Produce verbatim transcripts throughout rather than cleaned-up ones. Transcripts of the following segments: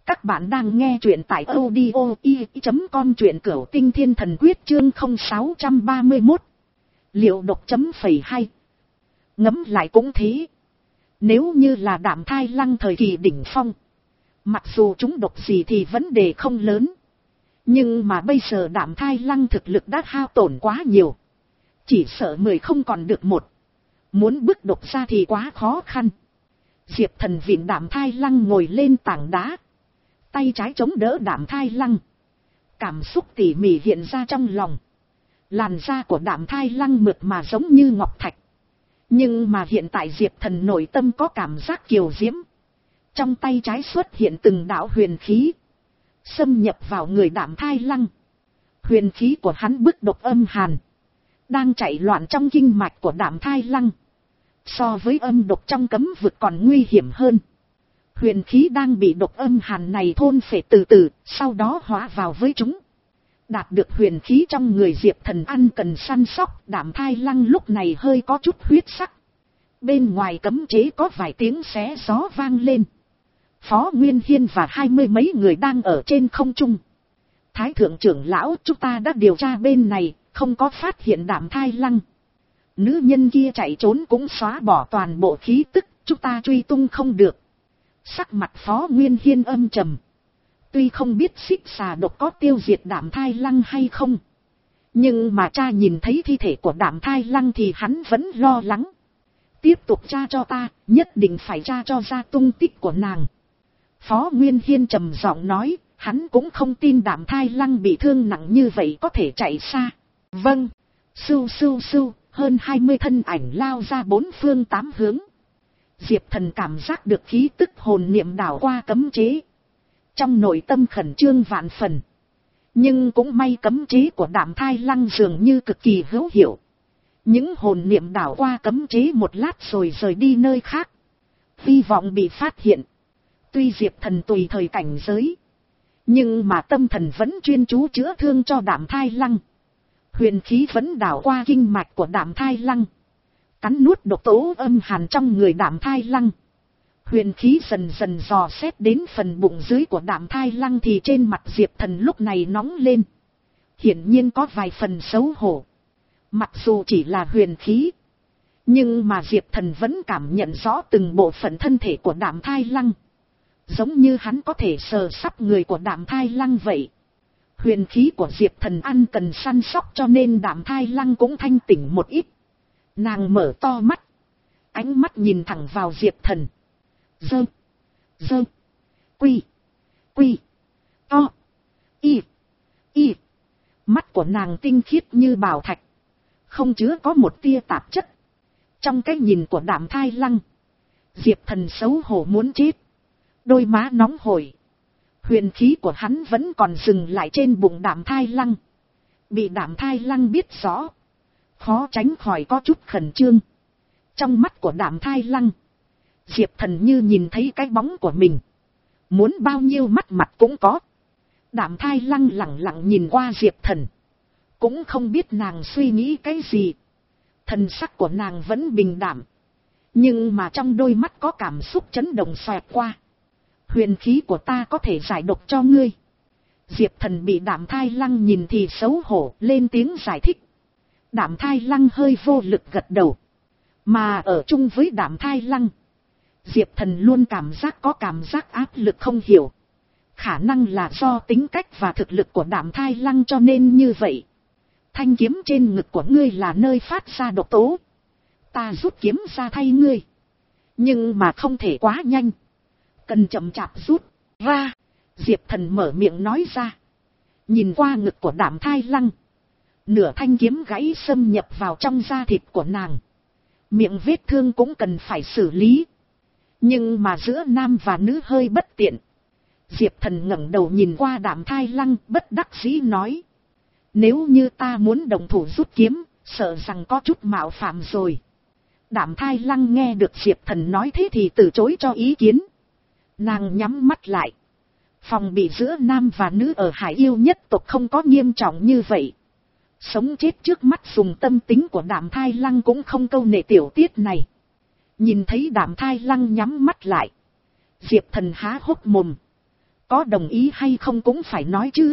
Các bạn đang nghe truyện tại audio i chấm com, truyện Cửu Tinh Thiên Thần Quyết chương không sáu ba mốt. Liệu độc chấm phẩy hay. Ngẫm lại cũng thế. Nếu như là Đạm Thai Lăng thời kỳ đỉnh phong, mặc dù chúng độc gì thì vấn đề không lớn. Nhưng mà bây giờ Đạm Thai Lăng thực lực đã hao tổn quá nhiều. Chỉ sợ mười không còn được một. Muốn bức độc ra thì quá khó khăn. Diệp Thần vịn Đạm Thai Lăng ngồi lên tảng đá. Tay trái chống đỡ Đạm Thai Lăng. Cảm xúc tỉ mỉ hiện ra trong lòng. Làn da của Đạm Thai Lăng mượt mà giống như ngọc thạch. Nhưng mà hiện tại Diệp Thần nội tâm có cảm giác kiều diễm. Trong tay trái xuất hiện từng đạo huyền khí. Xâm nhập vào người Đạm Thai Lăng. Huyền khí của hắn bức độc âm hàn. Đang chạy loạn trong kinh mạch của Đạm Thai Lăng. So với âm độc trong cấm vực còn nguy hiểm hơn. Huyền khí đang bị độc âm hàn này thôn phệ từ từ, sau đó hóa vào với chúng. Đạt được huyền khí trong người Diệp Thần ăn cần săn sóc, Đạm Thai Lăng lúc này hơi có chút huyết sắc. Bên ngoài cấm chế có vài tiếng xé gió vang lên. Phó Nguyên Hiên và hai mươi mấy người đang ở trên không trung. Thái thượng trưởng lão, chúng ta đã điều tra bên này, không có phát hiện Đạm Thai Lăng. Nữ nhân kia chạy trốn cũng xóa bỏ toàn bộ khí tức, chúng ta truy tung không được. Sắc mặt Phó Nguyên Hiên âm trầm. Tuy không biết xích xà độc có tiêu diệt Đạm Thai Lăng hay không, nhưng mà cha nhìn thấy thi thể của Đạm Thai Lăng thì hắn vẫn lo lắng. Tiếp tục tra cho ta, nhất định phải tra cho ra tung tích của nàng. Phó Nguyên Hiên trầm giọng nói, hắn cũng không tin Đạm Thai Lăng bị thương nặng như vậy có thể chạy xa. Vâng. Sưu sưu sưu, hơn hai mươi thân ảnh lao ra bốn phương tám hướng. Diệp Thần cảm giác được khí tức hồn niệm đảo qua cấm chế. Trong nội tâm khẩn trương vạn phần. Nhưng cũng may cấm chế của Đạm Thai Lăng dường như cực kỳ hữu hiệu. Những hồn niệm đảo qua cấm chế một lát rồi rời đi nơi khác. Hy vọng bị phát hiện. Tuy Diệp Thần tùy thời cảnh giới, nhưng mà tâm thần vẫn chuyên chú chữa thương cho Đạm Thai Lăng. Huyền khí vẫn đảo qua kinh mạch của Đạm Thai Lăng. Cắn nuốt độc tố âm hàn trong người Đạm Thai Lăng. Huyền khí dần dần dò xét đến phần bụng dưới của Đạm Thai Lăng thì trên mặt Diệp Thần lúc này nóng lên. Hiển nhiên có vài phần xấu hổ. Mặc dù chỉ là huyền khí, nhưng mà Diệp Thần vẫn cảm nhận rõ từng bộ phận thân thể của Đạm Thai Lăng. Giống như hắn có thể sờ sắp người của Đạm Thai Lăng vậy. Huyền khí của Diệp Thần ăn cần săn sóc cho nên Đạm Thai Lăng cũng thanh tỉnh một ít. Nàng mở to mắt. Ánh mắt nhìn thẳng vào Diệp Thần. Dơ. Dơ. Quy. Quy. To. Y. Y. Mắt của nàng tinh khiết như bảo thạch. Không chứa có một tia tạp chất. Trong cái nhìn của Đạm Thai Lăng, Diệp Thần xấu hổ muốn chết. Đôi má nóng hổi. Huyền khí của hắn vẫn còn dừng lại trên bụng Đạm Thai Lăng. Bị Đạm Thai Lăng biết rõ, khó tránh khỏi có chút khẩn trương. Trong mắt của Đạm Thai Lăng, Diệp Thần như nhìn thấy cái bóng của mình. Muốn bao nhiêu mắt mặt cũng có. Đạm Thai Lăng lẳng lặng nhìn qua Diệp Thần. Cũng không biết nàng suy nghĩ cái gì. Thần sắc của nàng vẫn bình đạm. Nhưng mà trong đôi mắt có cảm xúc chấn động xoẹt qua. Huyền khí của ta có thể giải độc cho ngươi. Diệp Thần bị Đạm Thai Lăng nhìn thì xấu hổ, lên tiếng giải thích. Đạm Thai Lăng hơi vô lực gật đầu. Mà ở chung với Đạm Thai Lăng, Diệp Thần luôn cảm giác có cảm giác áp lực không hiểu. Khả năng là do tính cách và thực lực của Đạm Thai Lăng cho nên như vậy. Thanh kiếm trên ngực của ngươi là nơi phát ra độc tố. Ta rút kiếm ra thay ngươi. Nhưng mà không thể quá nhanh. Cần chậm chạp rút ra. Diệp Thần mở miệng nói ra. Nhìn qua ngực của Đạm Thai Lăng. Nửa thanh kiếm gãy xâm nhập vào trong da thịt của nàng. Miệng vết thương cũng cần phải xử lý. Nhưng mà giữa nam và nữ hơi bất tiện. Diệp Thần ngẩng đầu nhìn qua Đạm Thai Lăng, bất đắc dĩ nói. Nếu như ta muốn đồng thủ rút kiếm, sợ rằng có chút mạo phạm rồi. Đạm Thai Lăng nghe được Diệp Thần nói thế thì từ chối cho ý kiến. Nàng nhắm mắt lại. Phòng bị giữa nam và nữ ở Hải Yêu nhất tộc không có nghiêm trọng như vậy. Sống chết trước mắt dùng tâm tính của Đạm Thai Lăng cũng không câu nệ tiểu tiết này. Nhìn thấy Đạm Thai Lăng nhắm mắt lại. Diệp Thần há hốc mồm. Có đồng ý hay không cũng phải nói chứ.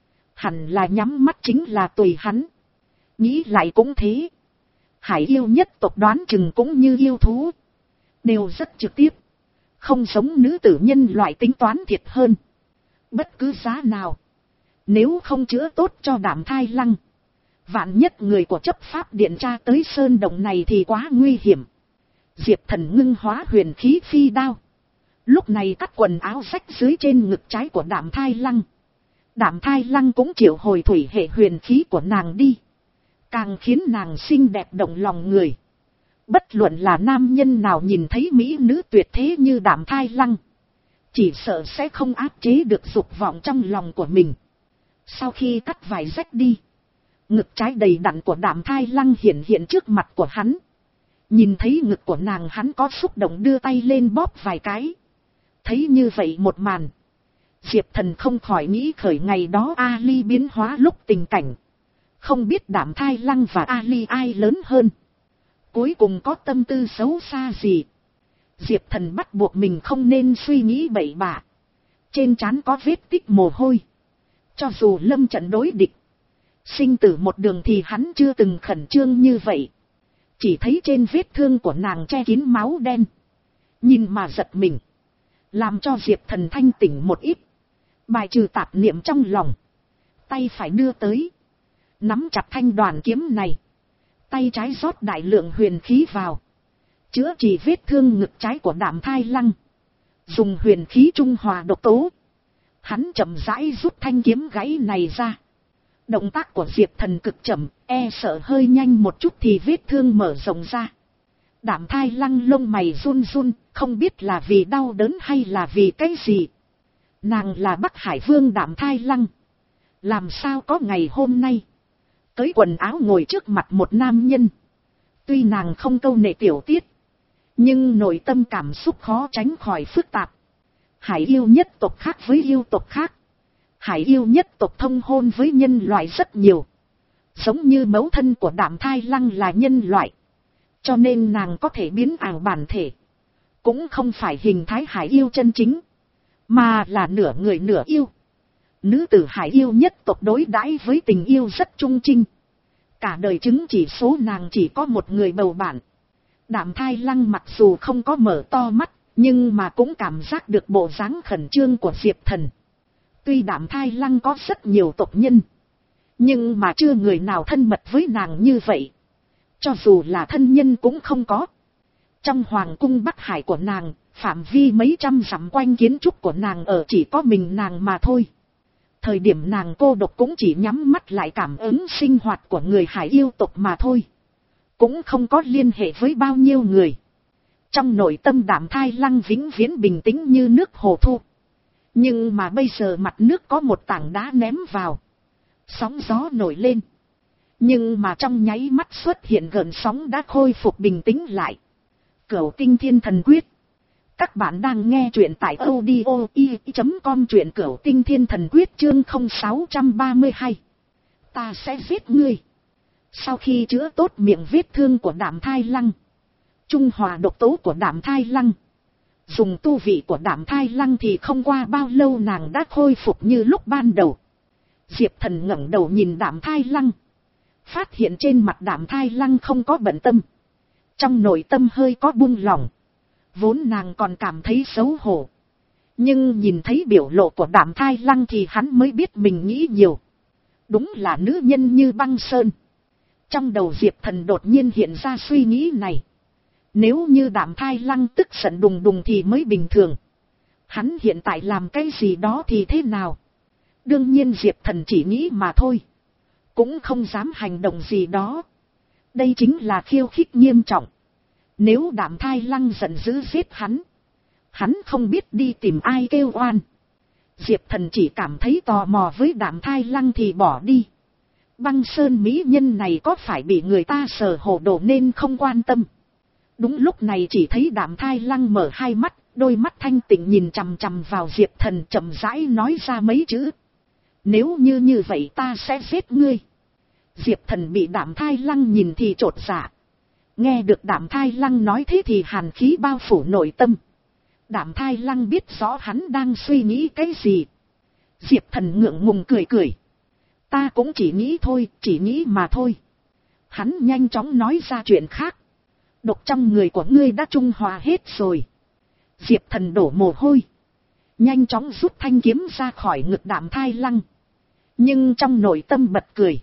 Hẳn là nhắm mắt chính là tùy hắn. Nghĩ lại cũng thế. Hải yêu nhất tộc đoán chừng cũng như yêu thú. Đều rất trực tiếp. Không giống nữ tử nhân loại tính toán thiệt hơn. Bất cứ giá nào. Nếu không chữa tốt cho Đạm Thai Lăng. Vạn nhất người của chấp pháp điện tra tới sơn động này thì quá nguy hiểm. Diệp Thần ngưng hóa huyền khí phi đao. Lúc này cắt quần áo rách dưới trên ngực trái của Đạm Thai Lăng. Đạm Thai Lăng cũng triệu hồi thủy hệ huyền khí của nàng đi. Càng khiến nàng xinh đẹp động lòng người. Bất luận là nam nhân nào nhìn thấy mỹ nữ tuyệt thế như Đạm Thai Lăng. Chỉ sợ sẽ không áp chế được dục vọng trong lòng của mình. Sau khi cắt vải rách đi. Ngực trái đầy đặn của Đạm Thai Lăng hiện hiện trước mặt của hắn. Nhìn thấy ngực của nàng, hắn có xúc động đưa tay lên bóp vài cái. Thấy như vậy một màn. Diệp Thần không khỏi nghĩ khởi ngày đó Ali biến hóa lúc tình cảnh. Không biết Đạm Thai Lăng và Ali ai lớn hơn. Cuối cùng có tâm tư xấu xa gì. Diệp Thần bắt buộc mình không nên suy nghĩ bậy bạ. Trên trán có vết tích mồ hôi. Cho dù lâm trận đối địch. Sinh tử một đường thì hắn chưa từng khẩn trương như vậy. Chỉ thấy trên vết thương của nàng che kín máu đen. Nhìn mà giật mình. Làm cho Diệp Thần thanh tỉnh một ít. Bài trừ tạp niệm trong lòng. Tay phải đưa tới. Nắm chặt thanh đoàn kiếm này. Tay trái rót đại lượng huyền khí vào. Chữa trị vết thương ngực trái của Đạm Thai Lăng. Dùng huyền khí trung hòa độc tố. Hắn chậm rãi rút thanh kiếm gãy này ra. Động tác của Diệp Thần cực chậm, e sợ hơi nhanh một chút thì vết thương mở rộng ra. Đạm Thai Lăng lông mày run run, không biết là vì đau đớn hay là vì cái gì. Nàng là Bắc Hải Vương Đạm Thai Lăng. Làm sao có ngày hôm nay. Cởi quần áo ngồi trước mặt một nam nhân. Tuy nàng không câu nệ tiểu tiết. Nhưng nội tâm cảm xúc khó tránh khỏi phức tạp. Hải yêu nhất tộc khác với yêu tộc khác. Hải yêu nhất tộc thông hôn với nhân loại rất nhiều. Giống như mẫu thân của Đạm Thai Lăng là nhân loại. Cho nên nàng có thể biến ảo bản thể. Cũng không phải hình thái hải yêu chân chính. Mà là nửa người nửa yêu. Nữ tử hải yêu nhất tộc đối đãi với tình yêu rất trung trinh. Cả đời chứng chỉ số nàng chỉ có một người bầu bạn. Đạm Thai Lăng mặc dù không có mở to mắt. Nhưng mà cũng cảm giác được bộ dáng khẩn trương của Diệp Thần. Tuy Đạm Thai Lăng có rất nhiều tộc nhân. Nhưng mà chưa người nào thân mật với nàng như vậy. Cho dù là thân nhân cũng không có. Trong hoàng cung Bắc Hải của nàng, phạm vi mấy trăm dặm quanh kiến trúc của nàng ở chỉ có mình nàng mà thôi. Thời điểm nàng cô độc cũng chỉ nhắm mắt lại cảm ứng sinh hoạt của người hải yêu tộc mà thôi. Cũng không có liên hệ với bao nhiêu người. Trong nội tâm Đạm Thai Lăng vĩnh viễn bình tĩnh như nước hồ thu. Nhưng mà bây giờ mặt nước có một tảng đá ném vào. Sóng gió nổi lên. Nhưng mà trong nháy mắt xuất hiện gợn sóng đã khôi phục bình tĩnh lại. Cửu Tinh Thiên Thần Quyết. Các bạn đang nghe truyện tại audio i chấm com, truyện Cửu Tinh Thiên Thần Quyết chương không sáu ba hai. Ta sẽ giết ngươi. Sau khi chữa tốt miệng vết thương của Đạm Thai Lăng. Trung hòa độc tố của Đạm Thai Lăng. Dùng tu vị của Đạm Thai Lăng thì không qua bao lâu nàng đã khôi phục như lúc ban đầu. Diệp Thần ngẩng đầu nhìn Đạm Thai Lăng. Phát hiện trên mặt Đạm Thai Lăng không có bận tâm. Trong nội tâm hơi có buông lỏng. Vốn nàng còn cảm thấy xấu hổ. Nhưng nhìn thấy biểu lộ của Đạm Thai Lăng thì hắn mới biết mình nghĩ nhiều. Đúng là nữ nhân như băng sơn. Trong đầu Diệp Thần đột nhiên hiện ra suy nghĩ này. Nếu như Đạm Thai Lăng tức giận đùng đùng thì mới bình thường. Hắn hiện tại làm cái gì đó thì thế nào? Đương nhiên Diệp Thần chỉ nghĩ mà thôi. Cũng không dám hành động gì đó. Đây chính là khiêu khích nghiêm trọng. Nếu Đạm Thai Lăng giận dữ giết hắn. Hắn không biết đi tìm ai kêu oan. Diệp Thần chỉ cảm thấy tò mò với Đạm Thai Lăng thì bỏ đi. Băng sơn mỹ nhân này có phải bị người ta sờ hồ đồ nên không quan tâm. Đúng lúc này chỉ thấy Đạm Thai Lăng mở hai mắt, đôi mắt thanh tịnh nhìn chằm chằm vào Diệp Thần chậm rãi nói ra mấy chữ. Nếu như như vậy ta sẽ giết ngươi. Diệp Thần bị Đạm Thai Lăng nhìn thì chột dạ. Nghe được Đạm Thai Lăng nói thế thì hàn khí bao phủ nội tâm. Đạm Thai Lăng biết rõ hắn đang suy nghĩ cái gì. Diệp Thần ngượng ngùng cười cười. Ta cũng chỉ nghĩ thôi, chỉ nghĩ mà thôi. Hắn nhanh chóng nói ra chuyện khác. Độc trong người của ngươi đã trung hòa hết rồi. Diệp Thần đổ mồ hôi. Nhanh chóng rút thanh kiếm ra khỏi ngực Đạm Thai Lăng. Nhưng trong nội tâm bật cười.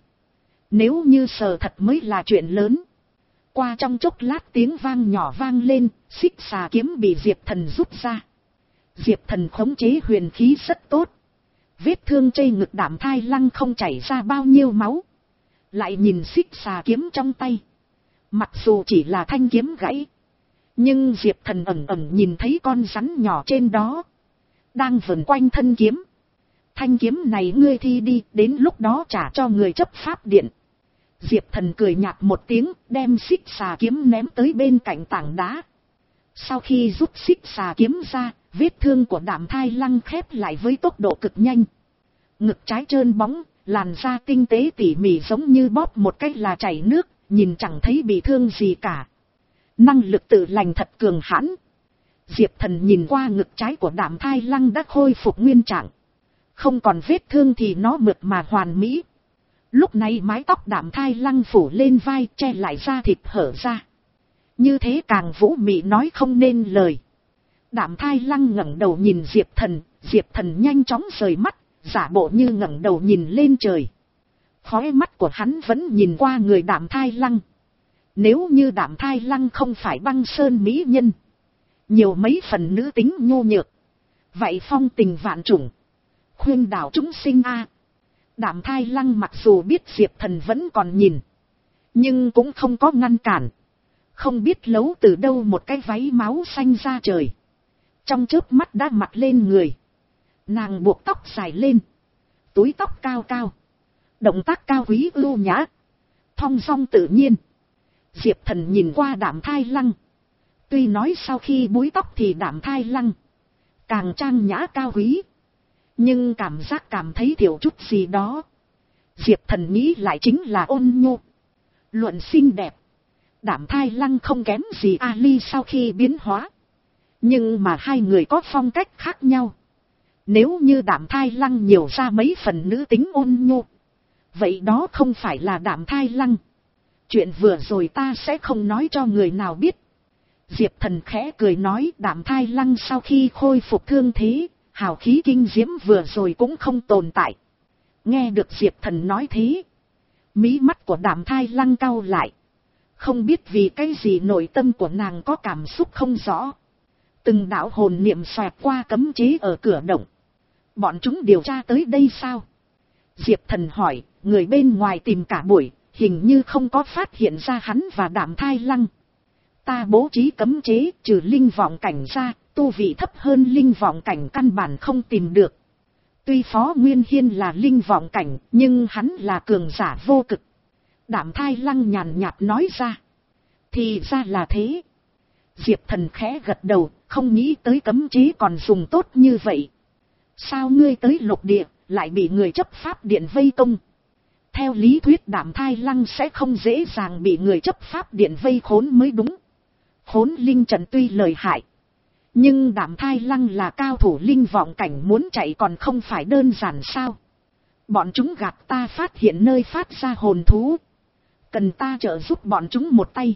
Nếu như sờ thật mới là chuyện lớn. Qua trong chốc lát tiếng vang nhỏ vang lên, xích xà kiếm bị Diệp Thần rút ra. Diệp Thần khống chế huyền khí rất tốt. Vết thương trên ngực Đạm Thai Lăng không chảy ra bao nhiêu máu. Lại nhìn xích xà kiếm trong tay. Mặc dù chỉ là thanh kiếm gãy. Nhưng Diệp Thần ẩn ẩn nhìn thấy con rắn nhỏ trên đó. Đang vần quanh thân kiếm. Thanh kiếm này ngươi thi đi, đến lúc đó trả cho người chấp pháp điện. Diệp Thần cười nhạt một tiếng, đem xích xà kiếm ném tới bên cạnh tảng đá. Sau khi rút xích xà kiếm ra, vết thương của Đạm Thai Lăng khép lại với tốc độ cực nhanh. Ngực trái trơn bóng, làn da tinh tế tỉ mỉ giống như bóp một cách là chảy nước, nhìn chẳng thấy bị thương gì cả. Năng lực tự lành thật cường hãn. Diệp Thần nhìn qua ngực trái của Đạm Thai Lăng đã khôi phục nguyên trạng. Không còn vết thương thì nó mượt mà hoàn mỹ. Lúc này mái tóc Đạm Thai Lăng phủ lên vai, che lại da thịt hở ra. Như thế càng vũ mị nói không nên lời. Đạm Thai Lăng ngẩng đầu nhìn Diệp Thần, Diệp Thần nhanh chóng rời mắt, giả bộ như ngẩng đầu nhìn lên trời. Khóe mắt của hắn vẫn nhìn qua người Đạm Thai Lăng. Nếu như Đạm Thai Lăng không phải băng sơn mỹ nhân, nhiều mấy phần nữ tính nhô nhược, vậy phong tình vạn trùng, khuyên đảo chúng sinh a. Đạm Thai Lăng mặc dù biết Diệp Thần vẫn còn nhìn, nhưng cũng không có ngăn cản. Không biết lấu từ đâu một cái váy máu xanh ra trời. Trong chớp mắt đã mặc lên người. Nàng buộc tóc dài lên. Túi tóc cao cao. Động tác cao quý ưu nhã. Thong dong tự nhiên. Diệp Thần nhìn qua Đạm Thai Lăng. Tuy nói sau khi búi tóc thì Đạm Thai Lăng càng trang nhã cao quý. Nhưng cảm giác cảm thấy thiểu chút gì đó. Diệp Thần nghĩ lại chính là ôn nhu. Luận xinh đẹp. Đạm Thai Lăng không kém gì Ali sau khi biến hóa. Nhưng mà hai người có phong cách khác nhau. Nếu như Đạm Thai Lăng nhiều ra mấy phần nữ tính ôn nhu, vậy đó không phải là Đạm Thai Lăng. Chuyện vừa rồi ta sẽ không nói cho người nào biết. Diệp Thần khẽ cười nói Đạm Thai Lăng sau khi khôi phục thương thế, hào khí kinh diễm vừa rồi cũng không tồn tại. Nghe được Diệp Thần nói thế, mí mắt của Đạm Thai Lăng cau lại. Không biết vì cái gì nội tâm của nàng có cảm xúc không rõ. Từng đạo hồn niệm xoẹt qua cấm chế ở cửa động. Bọn chúng điều tra tới đây sao? Diệp Thần hỏi, người bên ngoài tìm cả buổi, hình như không có phát hiện ra hắn và Đạm Thai Lăng. Ta bố trí cấm chế, trừ linh vọng cảnh ra, tu vị thấp hơn linh vọng cảnh căn bản không tìm được. Tuy Phó Nguyên Hiên là linh vọng cảnh, nhưng hắn là cường giả vô cực. Đạm Thai Lăng nhàn nhạt nói ra. Thì ra là thế. Diệp Thần khẽ gật đầu, không nghĩ tới cấm chế còn dùng tốt như vậy. Sao ngươi tới lục địa, lại bị người chấp pháp điện vây công? Theo lý thuyết Đạm Thai Lăng sẽ không dễ dàng bị người chấp pháp điện vây khốn mới đúng. Khốn linh trận tuy lợi hại, nhưng Đạm Thai Lăng là cao thủ linh vọng cảnh, muốn chạy còn không phải đơn giản sao? Bọn chúng gạt ta phát hiện nơi phát ra hồn thú, cần ta trợ giúp bọn chúng một tay.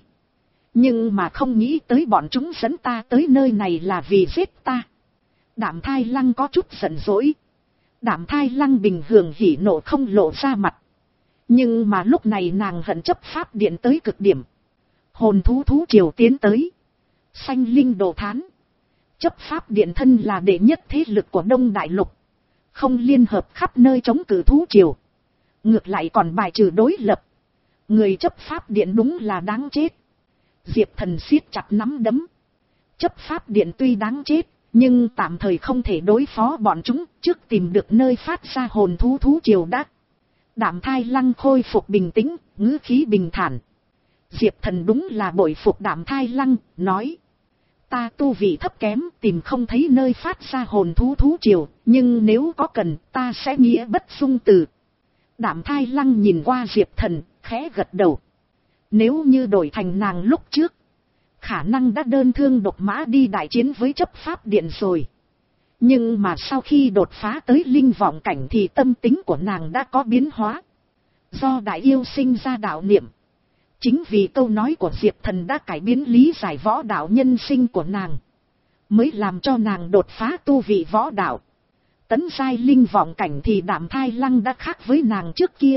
Nhưng mà không nghĩ tới bọn chúng dẫn ta tới nơi này là vì giết ta. Đạm Thai Lăng có chút giận dỗi. Đạm Thai Lăng bình thường hỉ nộ không lộ ra mặt. Nhưng mà lúc này nàng hận chấp pháp điện tới cực điểm. Hồn thú thú triều tiến tới. Sanh linh đồ thán. Chấp pháp điện thân là đệ nhất thế lực của Đông Đại Lục. Không liên hợp khắp nơi chống cự thú triều. Ngược lại còn bài trừ đối lập. Người chấp pháp điện đúng là đáng chết. Diệp Thần siết chặt nắm đấm. Chấp pháp điện tuy đáng chết, nhưng tạm thời không thể đối phó bọn chúng, trước tìm được nơi phát ra hồn thú thú triều đã. Đạm Thai Lăng khôi phục bình tĩnh, ngữ khí bình thản. Diệp Thần đúng là bội phục Đạm Thai Lăng, nói. Ta tu vị thấp kém, tìm không thấy nơi phát ra hồn thú thú triều, nhưng nếu có cần, ta sẽ nghĩa bất dung từ. Đạm Thai Lăng nhìn qua Diệp Thần, khẽ gật đầu. Nếu như đổi thành nàng lúc trước, khả năng đã đơn thương độc mã đi đại chiến với chấp pháp điện rồi. Nhưng mà sau khi đột phá tới linh vọng cảnh thì tâm tính của nàng đã có biến hóa. Do đại yêu sinh ra đạo niệm. Chính vì câu nói của Diệp Thần đã cải biến lý giải võ đạo nhân sinh của nàng, mới làm cho nàng đột phá tu vị võ đạo. Tấn giai linh vọng cảnh thì Đạm Thai Lăng đã khác với nàng trước kia.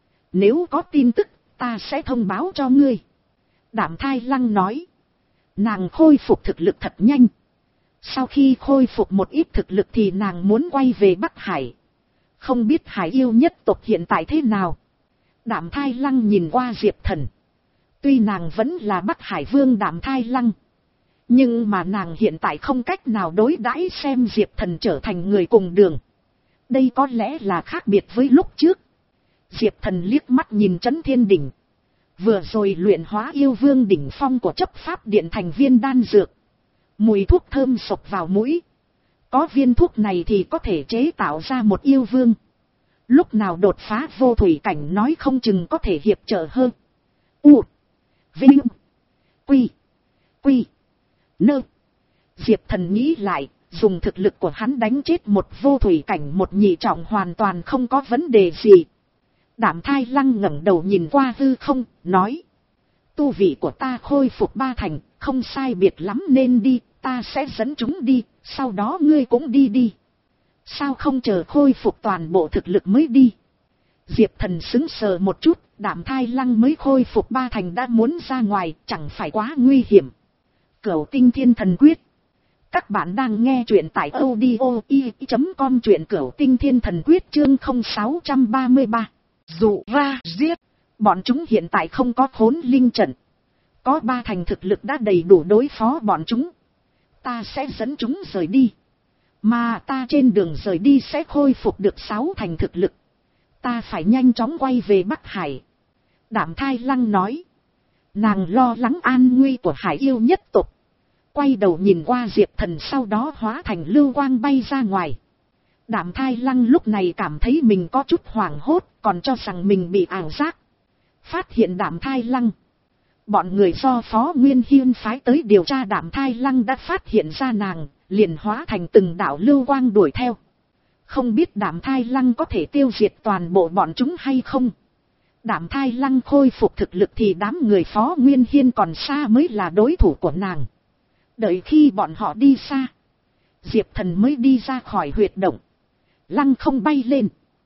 Nếu có tin tức, ta sẽ thông báo cho ngươi. Đạm Thai Lăng nói. Nàng khôi phục thực lực thật nhanh. Sau khi khôi phục một ít thực lực thì nàng muốn quay về Bắc Hải. Không biết Hải yêu nhất tộc hiện tại thế nào. Đạm Thai Lăng nhìn qua Diệp Thần. Tuy nàng vẫn là Bắc Hải Vương Đạm Thai Lăng, nhưng mà nàng hiện tại không cách nào đối đãi xem Diệp Thần trở thành người cùng đường. Đây có lẽ là khác biệt với lúc trước. Diệp Thần liếc mắt nhìn Trấn Thiên Đỉnh. Vừa rồi luyện hóa yêu vương đỉnh phong của chấp pháp điện thành viên đan dược. Mùi thuốc thơm sộc vào mũi. Có viên thuốc này thì có thể chế tạo ra một yêu vương. Lúc nào đột phá vô thủy cảnh nói không chừng có thể hiệp trợ hơn. U. Vinh. Quy. Quy. Nơ. Diệp Thần nghĩ lại, dùng thực lực của hắn đánh chết một vô thủy cảnh một nhị trọng hoàn toàn không có vấn đề gì. Đạm Thai Lăng ngẩng đầu nhìn qua hư không, nói. Tu vị của ta khôi phục ba thành, không sai biệt lắm nên đi, ta sẽ dẫn chúng đi, sau đó ngươi cũng đi đi. Sao không chờ khôi phục toàn bộ thực lực mới đi? Diệp Thần sững sờ một chút, Đạm Thai Lăng mới khôi phục ba thành đã muốn ra ngoài, chẳng phải quá nguy hiểm. Cửu Tinh Thiên Thần Quyết. Các bạn đang nghe truyện tại audio i chấm com, truyện Cửu Tinh Thiên Thần Quyết chương không sáu ba ba. Dụ ra giết. Bọn chúng hiện tại không có khốn linh trận. Có ba thành thực lực đã đầy đủ đối phó bọn chúng. Ta sẽ dẫn chúng rời đi. Mà ta trên đường rời đi sẽ khôi phục được sáu thành thực lực. Ta phải nhanh chóng quay về Bắc Hải. Đạm Thai Lăng nói. Nàng lo lắng an nguy của Hải yêu nhất tộc. Quay đầu nhìn qua Diệp Thần, sau đó hóa thành lưu quang bay ra ngoài. Đạm Thai Lăng lúc này cảm thấy mình có chút hoảng hốt, còn cho rằng mình bị ảo giác. Phát hiện Đạm Thai Lăng. Bọn người do Phó Nguyên Hiên phái tới điều tra Đạm Thai Lăng đã phát hiện ra nàng, liền hóa thành từng đạo lưu quang đuổi theo. Không biết Đạm Thai Lăng có thể tiêu diệt toàn bộ bọn chúng hay không. Đạm Thai Lăng khôi phục thực lực thì đám người Phó Nguyên Hiên còn xa mới là đối thủ của nàng. Đợi khi bọn họ đi xa, Diệp Thần mới đi ra khỏi huyệt động. Lăng không bay lên,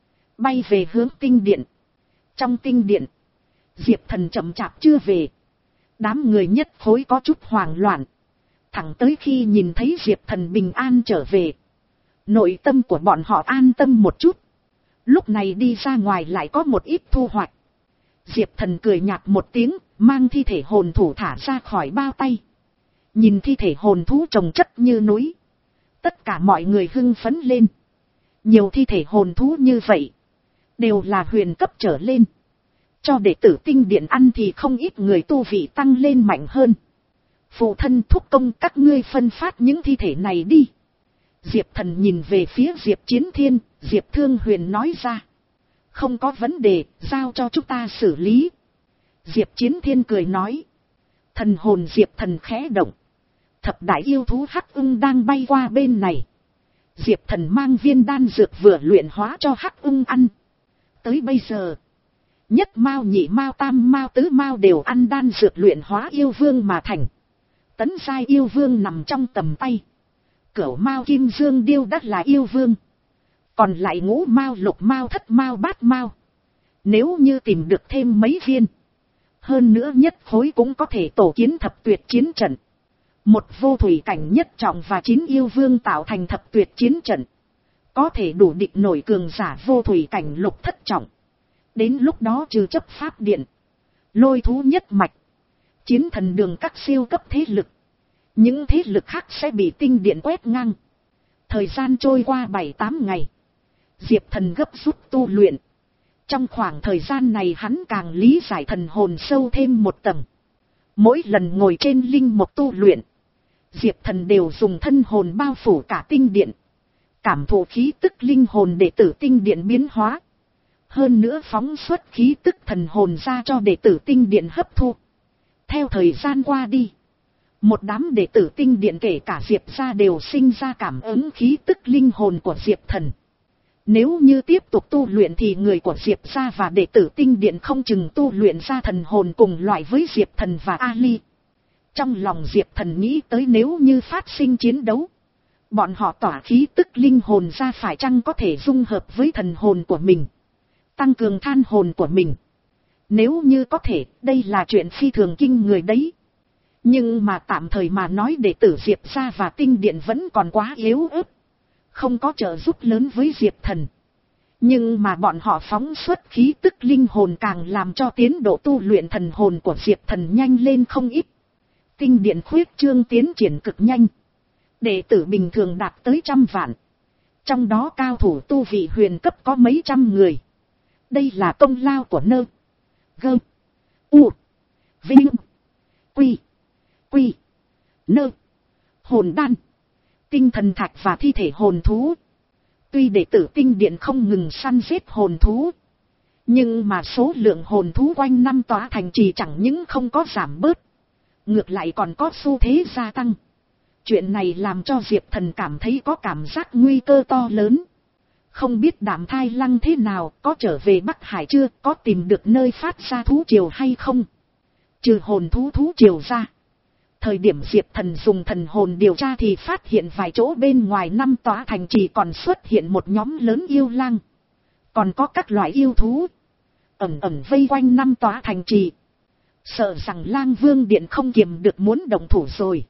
bay về hướng tinh điện. Trong tinh điện, Diệp Thần chậm chạp chưa về. Đám người nhất khối có chút hoảng loạn. Thẳng tới khi nhìn thấy Diệp Thần bình an trở về, nội tâm của bọn họ an tâm một chút. Lúc này đi ra ngoài lại có một ít thu hoạch. Diệp Thần cười nhạt một tiếng, mang thi thể hồn thủ thả ra khỏi bao tay. Nhìn thi thể hồn thú chồng chất như núi, tất cả mọi người hưng phấn lên. Nhiều thi thể hồn thú như vậy, đều là huyền cấp trở lên. Cho đệ tử tinh điện ăn thì không ít người tu vị tăng lên mạnh hơn. Phụ thân thúc công các ngươi phân phát những thi thể này đi. Diệp Thần nhìn về phía Diệp Chiến Thiên, Diệp Thương Huyền nói ra. Không có vấn đề, giao cho chúng ta xử lý. Diệp Chiến Thiên cười nói. Thần hồn Diệp Thần khẽ động. Thập đại yêu thú hắc ưng đang bay qua bên này. Diệp Thần mang viên đan dược vừa luyện hóa cho hắc ưng ăn. Tới bây giờ, nhất mao nhị mao tam mao tứ mao đều ăn đan dược luyện hóa yêu vương mà thành. Tấn giai yêu vương nằm trong tầm tay. Cửu mao kim dương điêu đắt là yêu vương. Còn lại ngũ mao lục mao thất mao bát mao. Nếu như tìm được thêm mấy viên, hơn nữa nhất khối cũng có thể tổ kiến thập tuyệt chiến trận. Một vô thủy cảnh nhất trọng và chín yêu vương tạo thành thập tuyệt chiến trận, có thể đủ địch nổi cường giả vô thủy cảnh lục thất trọng. Đến lúc đó trừ chấp pháp điện, lôi thú nhất mạch, chiến thần đường các siêu cấp thế lực, những thế lực khác sẽ bị tinh điện quét ngang. Thời gian trôi qua bảy tám ngày, Diệp Thần gấp rút tu luyện. Trong khoảng thời gian này hắn càng lý giải thần hồn sâu thêm một tầng. Mỗi lần ngồi trên linh mục tu luyện, Diệp Thần đều dùng thân hồn bao phủ cả tinh điện, cảm thụ khí tức linh hồn đệ tử tinh điện biến hóa. Hơn nữa phóng xuất khí tức thần hồn ra cho đệ tử tinh điện hấp thu. Theo thời gian qua đi, Một đám đệ tử tinh điện kể cả Diệp gia đều sinh ra cảm ứng khí tức linh hồn của Diệp Thần. Nếu như tiếp tục tu luyện thì người của Diệp gia và đệ tử tinh điện không chừng tu luyện ra thần hồn cùng loại với Diệp Thần và Ali. Trong lòng Diệp Thần nghĩ tới nếu như phát sinh chiến đấu, bọn họ tỏa khí tức linh hồn ra phải chăng có thể dung hợp với thần hồn của mình, tăng cường than hồn của mình. Nếu như có thể, đây là chuyện phi thường kinh người đấy. Nhưng mà tạm thời mà nói đệ tử Diệp gia và tinh điện vẫn còn quá yếu ớt, không có trợ giúp lớn với Diệp Thần. Nhưng mà bọn họ phóng xuất khí tức linh hồn càng làm cho tiến độ tu luyện thần hồn của Diệp Thần nhanh lên không ít. Tinh điện khuyết trương tiến triển cực nhanh. Đệ tử bình thường đạt tới trăm vạn. Trong đó cao thủ tu vị huyền cấp có mấy trăm người. Đây là công lao của Nơ, Gơ, U, Vinh, Quy, Quy, Nơ, hồn đan, tinh thần thạch và thi thể hồn thú. Tuy đệ tử tinh điện không ngừng săn giết hồn thú, nhưng mà số lượng hồn thú quanh năm tỏa thành trì chẳng những không có giảm bớt, ngược lại còn có xu thế gia tăng. Chuyện này làm cho Diệp Thần cảm thấy có cảm giác nguy cơ to lớn. Không biết Đạm Thai Lăng thế nào, có trở về Bắc Hải chưa, có tìm được nơi phát ra thú triều hay không. Trừ hồn thú thú triều ra, thời điểm Diệp Thần dùng thần hồn điều tra thì phát hiện vài chỗ bên ngoài năm tòa thành trì còn xuất hiện một nhóm lớn yêu lang. Còn có các loại yêu thú ẩn ẩn vây quanh năm tòa thành trì. Sợ rằng Lang Vương Điện không kiềm được muốn động thủ rồi.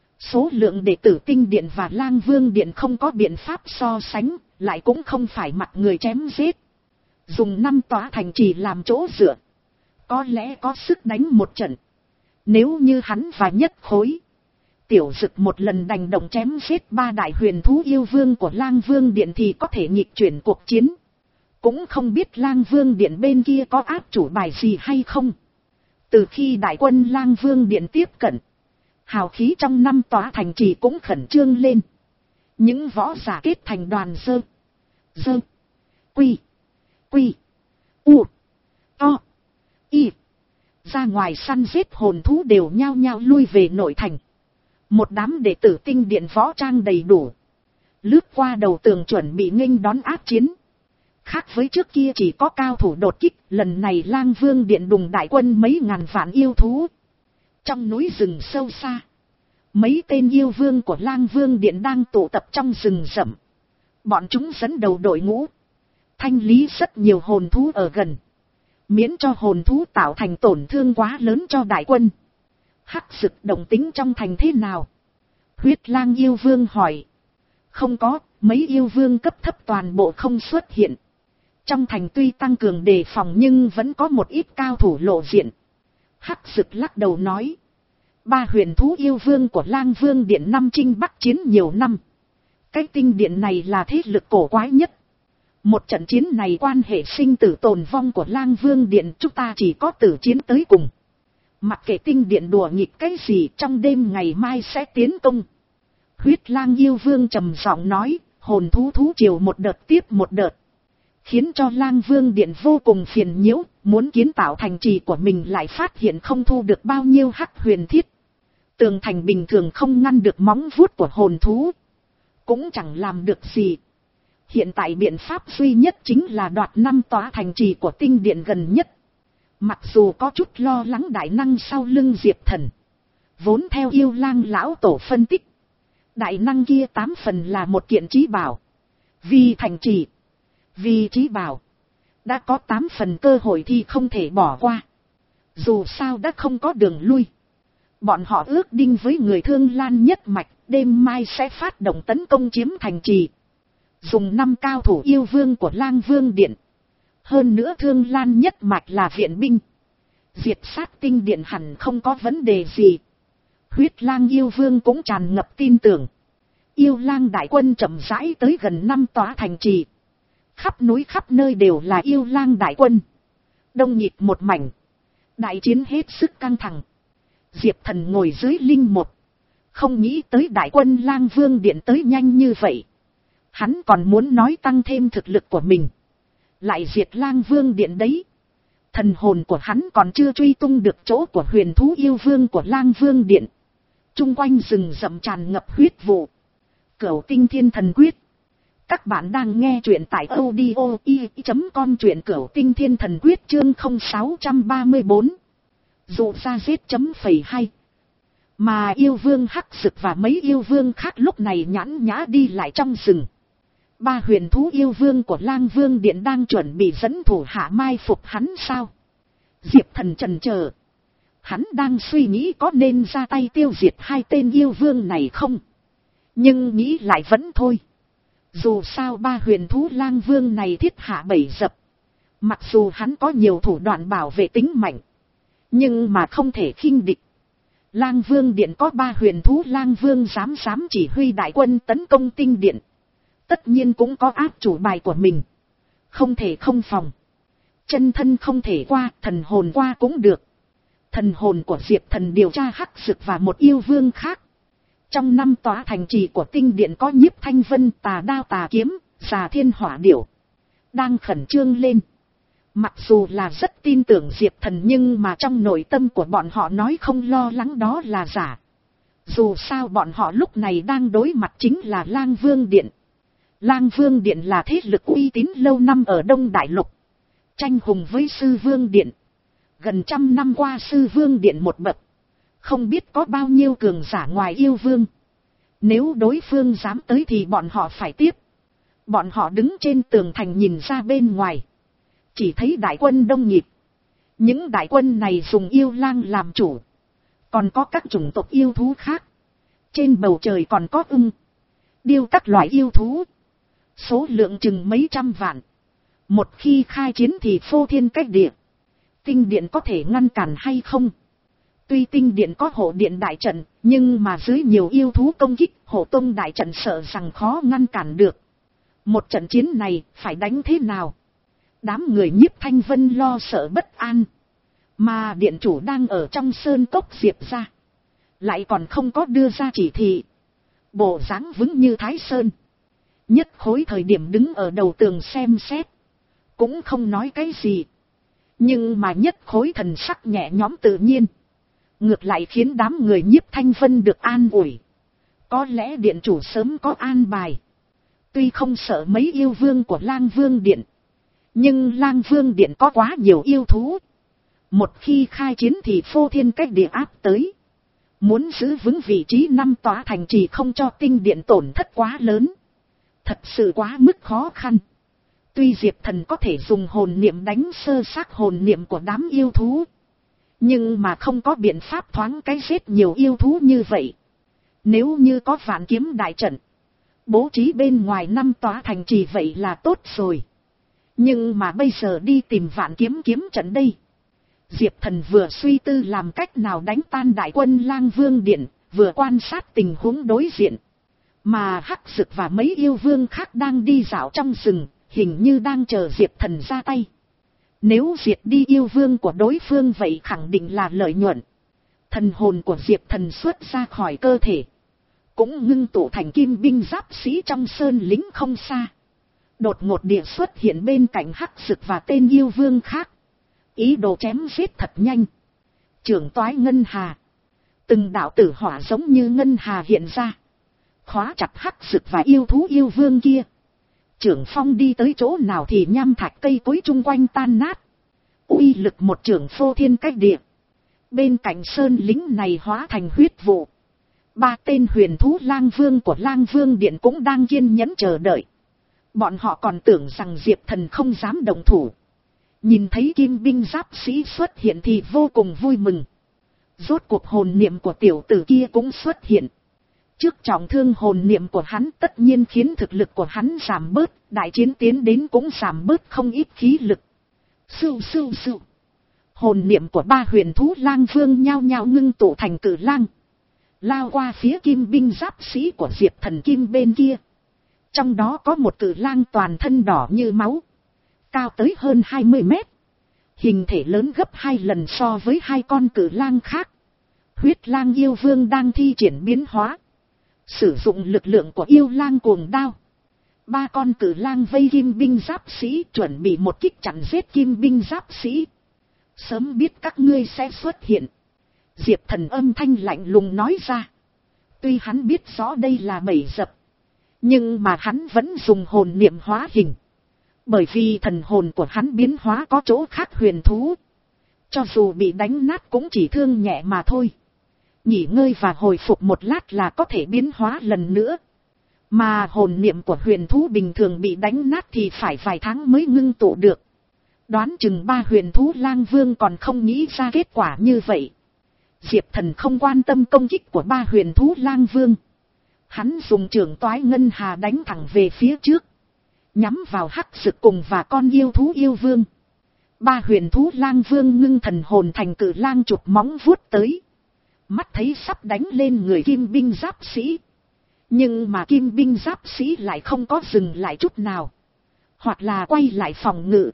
Số lượng đệ tử tinh điện và Lang Vương Điện không có biện pháp so sánh, lại cũng không phải mặt người chém giết. Dùng năm tòa thành trì làm chỗ dựa, có lẽ có sức đánh một trận. Nếu như hắn và Nhất Khối, Tiểu Dực một lần đành động chém giết ba đại huyền thú yêu vương của Lang Vương Điện thì có thể nghịch chuyển cuộc chiến. Cũng không biết Lang Vương Điện bên kia có áp chủ bài gì hay không. Từ khi đại quân Lang Vương Điện tiếp cận, hào khí trong năm tòa thành trì cũng khẩn trương lên. Những võ giả kết thành đoàn dơ, dơ, quy, quy, u, to, y. Ra ngoài săn giết hồn thú đều nhao nhao lui về nội thành. Một đám đệ tử tinh điện võ trang đầy đủ, lướt qua đầu tường chuẩn bị nghênh đón ác chiến. Khác với trước kia chỉ có cao thủ đột kích, lần này Lang Vương Điện đùng đại quân mấy ngàn vạn yêu thú. Trong núi rừng sâu xa, mấy tên yêu vương của Lang Vương Điện đang tụ tập trong rừng rậm. Bọn chúng dẫn đầu đội ngũ, thanh lý rất nhiều hồn thú ở gần, miễn cho hồn thú tạo thành tổn thương quá lớn cho đại quân. Hắc Dực động tính trong thành thế nào? Huyết Lang yêu vương hỏi. Không có, mấy yêu vương cấp thấp toàn bộ không xuất hiện. Trong thành tuy tăng cường đề phòng nhưng vẫn có một ít cao thủ lộ diện. Hắc Dực lắc đầu nói. Ba huyền thú yêu vương của Lang Vương Điện năm chinh bắc chiến nhiều năm. Cái tinh điện này là thế lực cổ quái nhất. Một trận chiến này quan hệ sinh tử tồn vong của Lang Vương Điện, chúng ta chỉ có tử chiến tới cùng. Mặc kệ tinh điện đùa nghịch cái gì, trong đêm ngày mai sẽ tiến công. Huyết Lang yêu vương trầm giọng nói, hồn thú thú triều một đợt tiếp một đợt, khiến cho Lang Vương Điện vô cùng phiền nhiễu, muốn kiến tạo thành trì của mình lại phát hiện không thu được bao nhiêu hắc huyền thiết. Tường thành bình thường không ngăn được móng vuốt của hồn thú, cũng chẳng làm được gì. Hiện tại biện pháp duy nhất chính là đoạt năm tòa thành trì của tinh điện gần nhất. Mặc dù có chút lo lắng đại năng sau lưng Diệp Thần, vốn theo Yêu Lang lão tổ phân tích, đại năng kia tám phần là một kiện trí bảo. Vì thành trì, vì trí bảo, đã có tám phần cơ hội thì không thể bỏ qua. Dù sao đã không có đường lui. Bọn họ ước định với người Thương Lan nhất mạch, đêm mai sẽ phát động tấn công chiếm thành trì. Dùng năm cao thủ yêu vương của Lang Vương Điện. Hơn nữa Thương Lan nhất mạch là viện binh, diệt sát tinh điện hẳn không có vấn đề gì. Huyết Lang yêu vương cũng tràn ngập tin tưởng. Yêu Lang đại quân chậm rãi tới gần năm tòa thành trì. Khắp núi khắp nơi đều là Yêu Lang đại quân, đông nhịp một mảnh. Đại chiến hết sức căng thẳng. Diệp Thần ngồi dưới linh một, không nghĩ tới đại quân Lang Vương Điện tới nhanh như vậy. Hắn còn muốn nói tăng thêm thực lực của mình, lại diệt Lang Vương Điện đấy. Thần hồn của hắn còn chưa truy tung được chỗ của huyền thú yêu vương của Lang Vương Điện. Chung quanh rừng rậm tràn ngập huyết vụ. Cửu tinh thiên thần quyết. Các bạn đang nghe truyện tại audio i chấm com, truyện Cửu tinh thiên thần quyết chương không sáu ba bốn. Dụ ra giết chấm phẩy hay. Mà yêu vương hắc sực và mấy yêu vương khác lúc này nhãn nhã đi lại trong rừng. Ba huyền thú yêu vương của Lang Vương Điện đang chuẩn bị dẫn thủ hạ mai phục hắn sao? Diệp Thần chần chờ. Hắn đang suy nghĩ có nên ra tay tiêu diệt hai tên yêu vương này không? Nhưng nghĩ lại vẫn thôi. Dù sao ba huyền thú Lang Vương này thiết hạ bẫy dập. Mặc dù hắn có nhiều thủ đoạn bảo vệ tính mạnh, nhưng mà không thể khinh địch. Lang Vương Điện có ba huyền thú Lang Vương dám dám chỉ huy đại quân tấn công tinh điện. Tất nhiên cũng có áp chủ bài của mình. Không thể không phòng. Chân thân không thể qua, thần hồn qua cũng được. Thần hồn của Diệp Thần điều tra hắc sực và một yêu vương khác. Trong năm tòa thành trì của tinh điện có Nhiếp Thanh Vân, Tà Đao Tà Kiếm, Già Thiên Hỏa Điểu. Đang khẩn trương lên. Mặc dù là rất tin tưởng Diệp Thần nhưng mà trong nội tâm của bọn họ nói không lo lắng đó là giả. Dù sao bọn họ lúc này đang đối mặt chính là Lang Vương Điện. Lang Vương Điện là thế lực uy tín lâu năm ở Đông Đại Lục. Tranh hùng với Sư Vương Điện. Gần trăm năm qua Sư Vương Điện một bậc. Không biết có bao nhiêu cường giả ngoài yêu vương. Nếu đối phương dám tới thì bọn họ phải tiếp. Bọn họ đứng trên tường thành nhìn ra bên ngoài. Chỉ thấy đại quân đông nghịt. Những đại quân này dùng yêu lang làm chủ. Còn có các chủng tộc yêu thú khác. Trên bầu trời còn có ưng, điêu các loại yêu thú. Số lượng chừng mấy trăm vạn. Một khi khai chiến thì phô thiên cách địa. Tinh điện có thể ngăn cản hay không? Tuy tinh điện có hộ điện đại trận, nhưng mà dưới nhiều yêu thú công kích, hộ tông đại trận sợ rằng khó ngăn cản được. Một trận chiến này phải đánh thế nào? Đám người Nhiếp Thanh Vân lo sợ bất an. Mà điện chủ đang ở trong sơn cốc Diệp ra. Lại còn không có đưa ra chỉ thị. Bộ dáng vững như Thái Sơn. Nhất Khối thời điểm đứng ở đầu tường xem xét. Cũng không nói cái gì. Nhưng mà Nhất Khối thần sắc nhẹ nhõm tự nhiên. Ngược lại khiến đám người Nhiếp Thanh Vân được an ủi. Có lẽ điện chủ sớm có an bài. Tuy không sợ mấy yêu vương của Lang Vương Điện. Nhưng Lang Vương Điện có quá nhiều yêu thú. Một khi khai chiến thì phô thiên cách địa áp tới. Muốn giữ vững vị trí năm tòa thành trì không cho tinh điện tổn thất quá lớn. Thật sự quá mức khó khăn. Tuy Diệp Thần có thể dùng hồn niệm đánh sơ xác hồn niệm của đám yêu thú. Nhưng mà không có biện pháp thoáng cái giết nhiều yêu thú như vậy. Nếu như có vạn kiếm đại trận. Bố trí bên ngoài năm tòa thành trì vậy là tốt rồi. Nhưng mà bây giờ đi tìm vạn kiếm kiếm trận đây. Diệp Thần vừa suy tư làm cách nào đánh tan đại quân Lang Vương Điện, vừa quan sát tình huống đối diện. Mà hắc sực và mấy yêu vương khác đang đi dạo trong rừng, hình như đang chờ Diệp Thần ra tay. Nếu diệt đi yêu vương của đối phương vậy khẳng định là lợi nhuận. Thần hồn của Diệp Thần xuất ra khỏi cơ thể. Cũng ngưng tụ thành kim binh giáp sĩ trong sơn lính không xa. Đột ngột địa xuất hiện bên cạnh hắc sực và tên yêu vương khác. Ý đồ chém giết thật nhanh. Trưởng toái ngân hà. Từng đạo tử hỏa giống như ngân hà hiện ra. Khóa chặt hắc sực và yêu thú yêu vương kia. Trưởng phong đi tới chỗ nào thì nham thạch cây cối chung quanh tan nát. Uy lực một trưởng phô thiên cách địa. Bên cạnh sơn lính này hóa thành huyết vụ. Ba tên huyền thú Lang Vương của Lang Vương Điện cũng đang kiên nhẫn chờ đợi. Bọn họ còn tưởng rằng Diệp Thần không dám động thủ. Nhìn thấy kim binh giáp sĩ xuất hiện thì vô cùng vui mừng. Rốt cuộc hồn niệm của tiểu tử kia cũng xuất hiện. Trước trọng thương hồn niệm của hắn tất nhiên khiến thực lực của hắn giảm bớt, đại chiến tiến đến cũng giảm bớt không ít khí lực. Sưu sưu sưu. Hồn niệm của ba huyền thú Lang Vương nhao nhao ngưng tụ thành cử lang. Lao qua phía kim binh giáp sĩ của Diệp Thần Kim bên kia. Trong đó có một cử lang toàn thân đỏ như máu. Cao tới hơn hai mươi mét. Hình thể lớn gấp hai lần so với hai con cử lang khác. Huyết lang yêu vương đang thi triển biến hóa. Sử dụng lực lượng của yêu lang cuồng đao. Ba con cử lang vây kim binh giáp sĩ chuẩn bị một kích chặn giết kim binh giáp sĩ. Sớm biết các ngươi sẽ xuất hiện. Diệp Thần âm thanh lạnh lùng nói ra. Tuy hắn biết rõ đây là bẫy dập, nhưng mà hắn vẫn dùng hồn niệm hóa hình. Bởi vì thần hồn của hắn biến hóa có chỗ khác huyền thú. Cho dù bị đánh nát cũng chỉ thương nhẹ mà thôi. Nghỉ ngơi và hồi phục một lát là có thể biến hóa lần nữa. Mà hồn niệm của huyền thú bình thường bị đánh nát thì phải vài tháng mới ngưng tụ được. Đoán chừng ba huyền thú lang vương còn không nghĩ ra kết quả như vậy. Diệp Thần không quan tâm công kích của ba huyền thú lang vương. Hắn dùng trưởng toái ngân hà đánh thẳng về phía trước. Nhắm vào hắc sực cùng và con yêu thú yêu vương. Ba huyền thú lang vương ngưng thần hồn thành cự lang chụp móng vuốt tới. Mắt thấy sắp đánh lên người kim binh giáp sĩ. Nhưng mà kim binh giáp sĩ lại không có dừng lại chút nào. Hoặc là quay lại phòng ngự.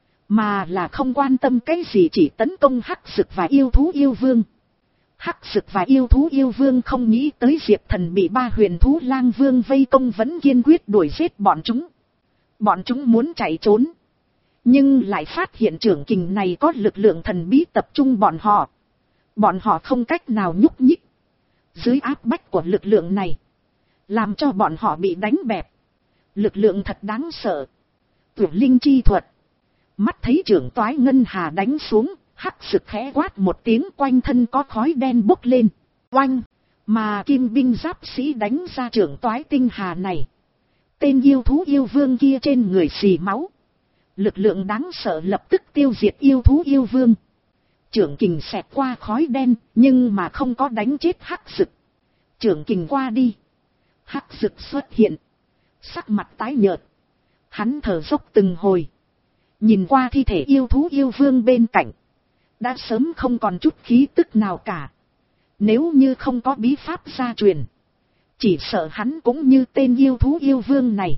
Mà là không quan tâm cái gì, chỉ tấn công hắc sực và yêu thú yêu vương. Hắc sực và yêu thú yêu vương không nghĩ tới Diệp Thần bị ba huyền thú lang vương vây công vẫn kiên quyết đuổi giết bọn chúng. Bọn chúng muốn chạy trốn. Nhưng lại phát hiện trưởng kình này có lực lượng thần bí tập trung bọn họ. Bọn họ không cách nào nhúc nhích. Dưới áp bách của lực lượng này, làm cho bọn họ bị đánh bẹp. Lực lượng thật đáng sợ. Tuyệt linh chi thuật. Mắt thấy trưởng toái ngân hà đánh xuống, hắc sực khẽ quát một tiếng, quanh thân có khói đen bốc lên. Oanh! Mà kim binh giáp sĩ đánh ra trưởng toái tinh hà này. Tên yêu thú yêu vương kia trên người xì máu. Lực lượng đáng sợ lập tức tiêu diệt yêu thú yêu vương. Trưởng kình xẹt qua khói đen, nhưng mà không có đánh chết hắc sực. Trưởng kình qua đi. Hắc sực xuất hiện. Sắc mặt tái nhợt. Hắn thở dốc từng hồi. Nhìn qua thi thể yêu thú yêu vương bên cạnh. Đã sớm không còn chút khí tức nào cả. Nếu như không có bí pháp gia truyền, chỉ sợ hắn cũng như tên yêu thú yêu vương này.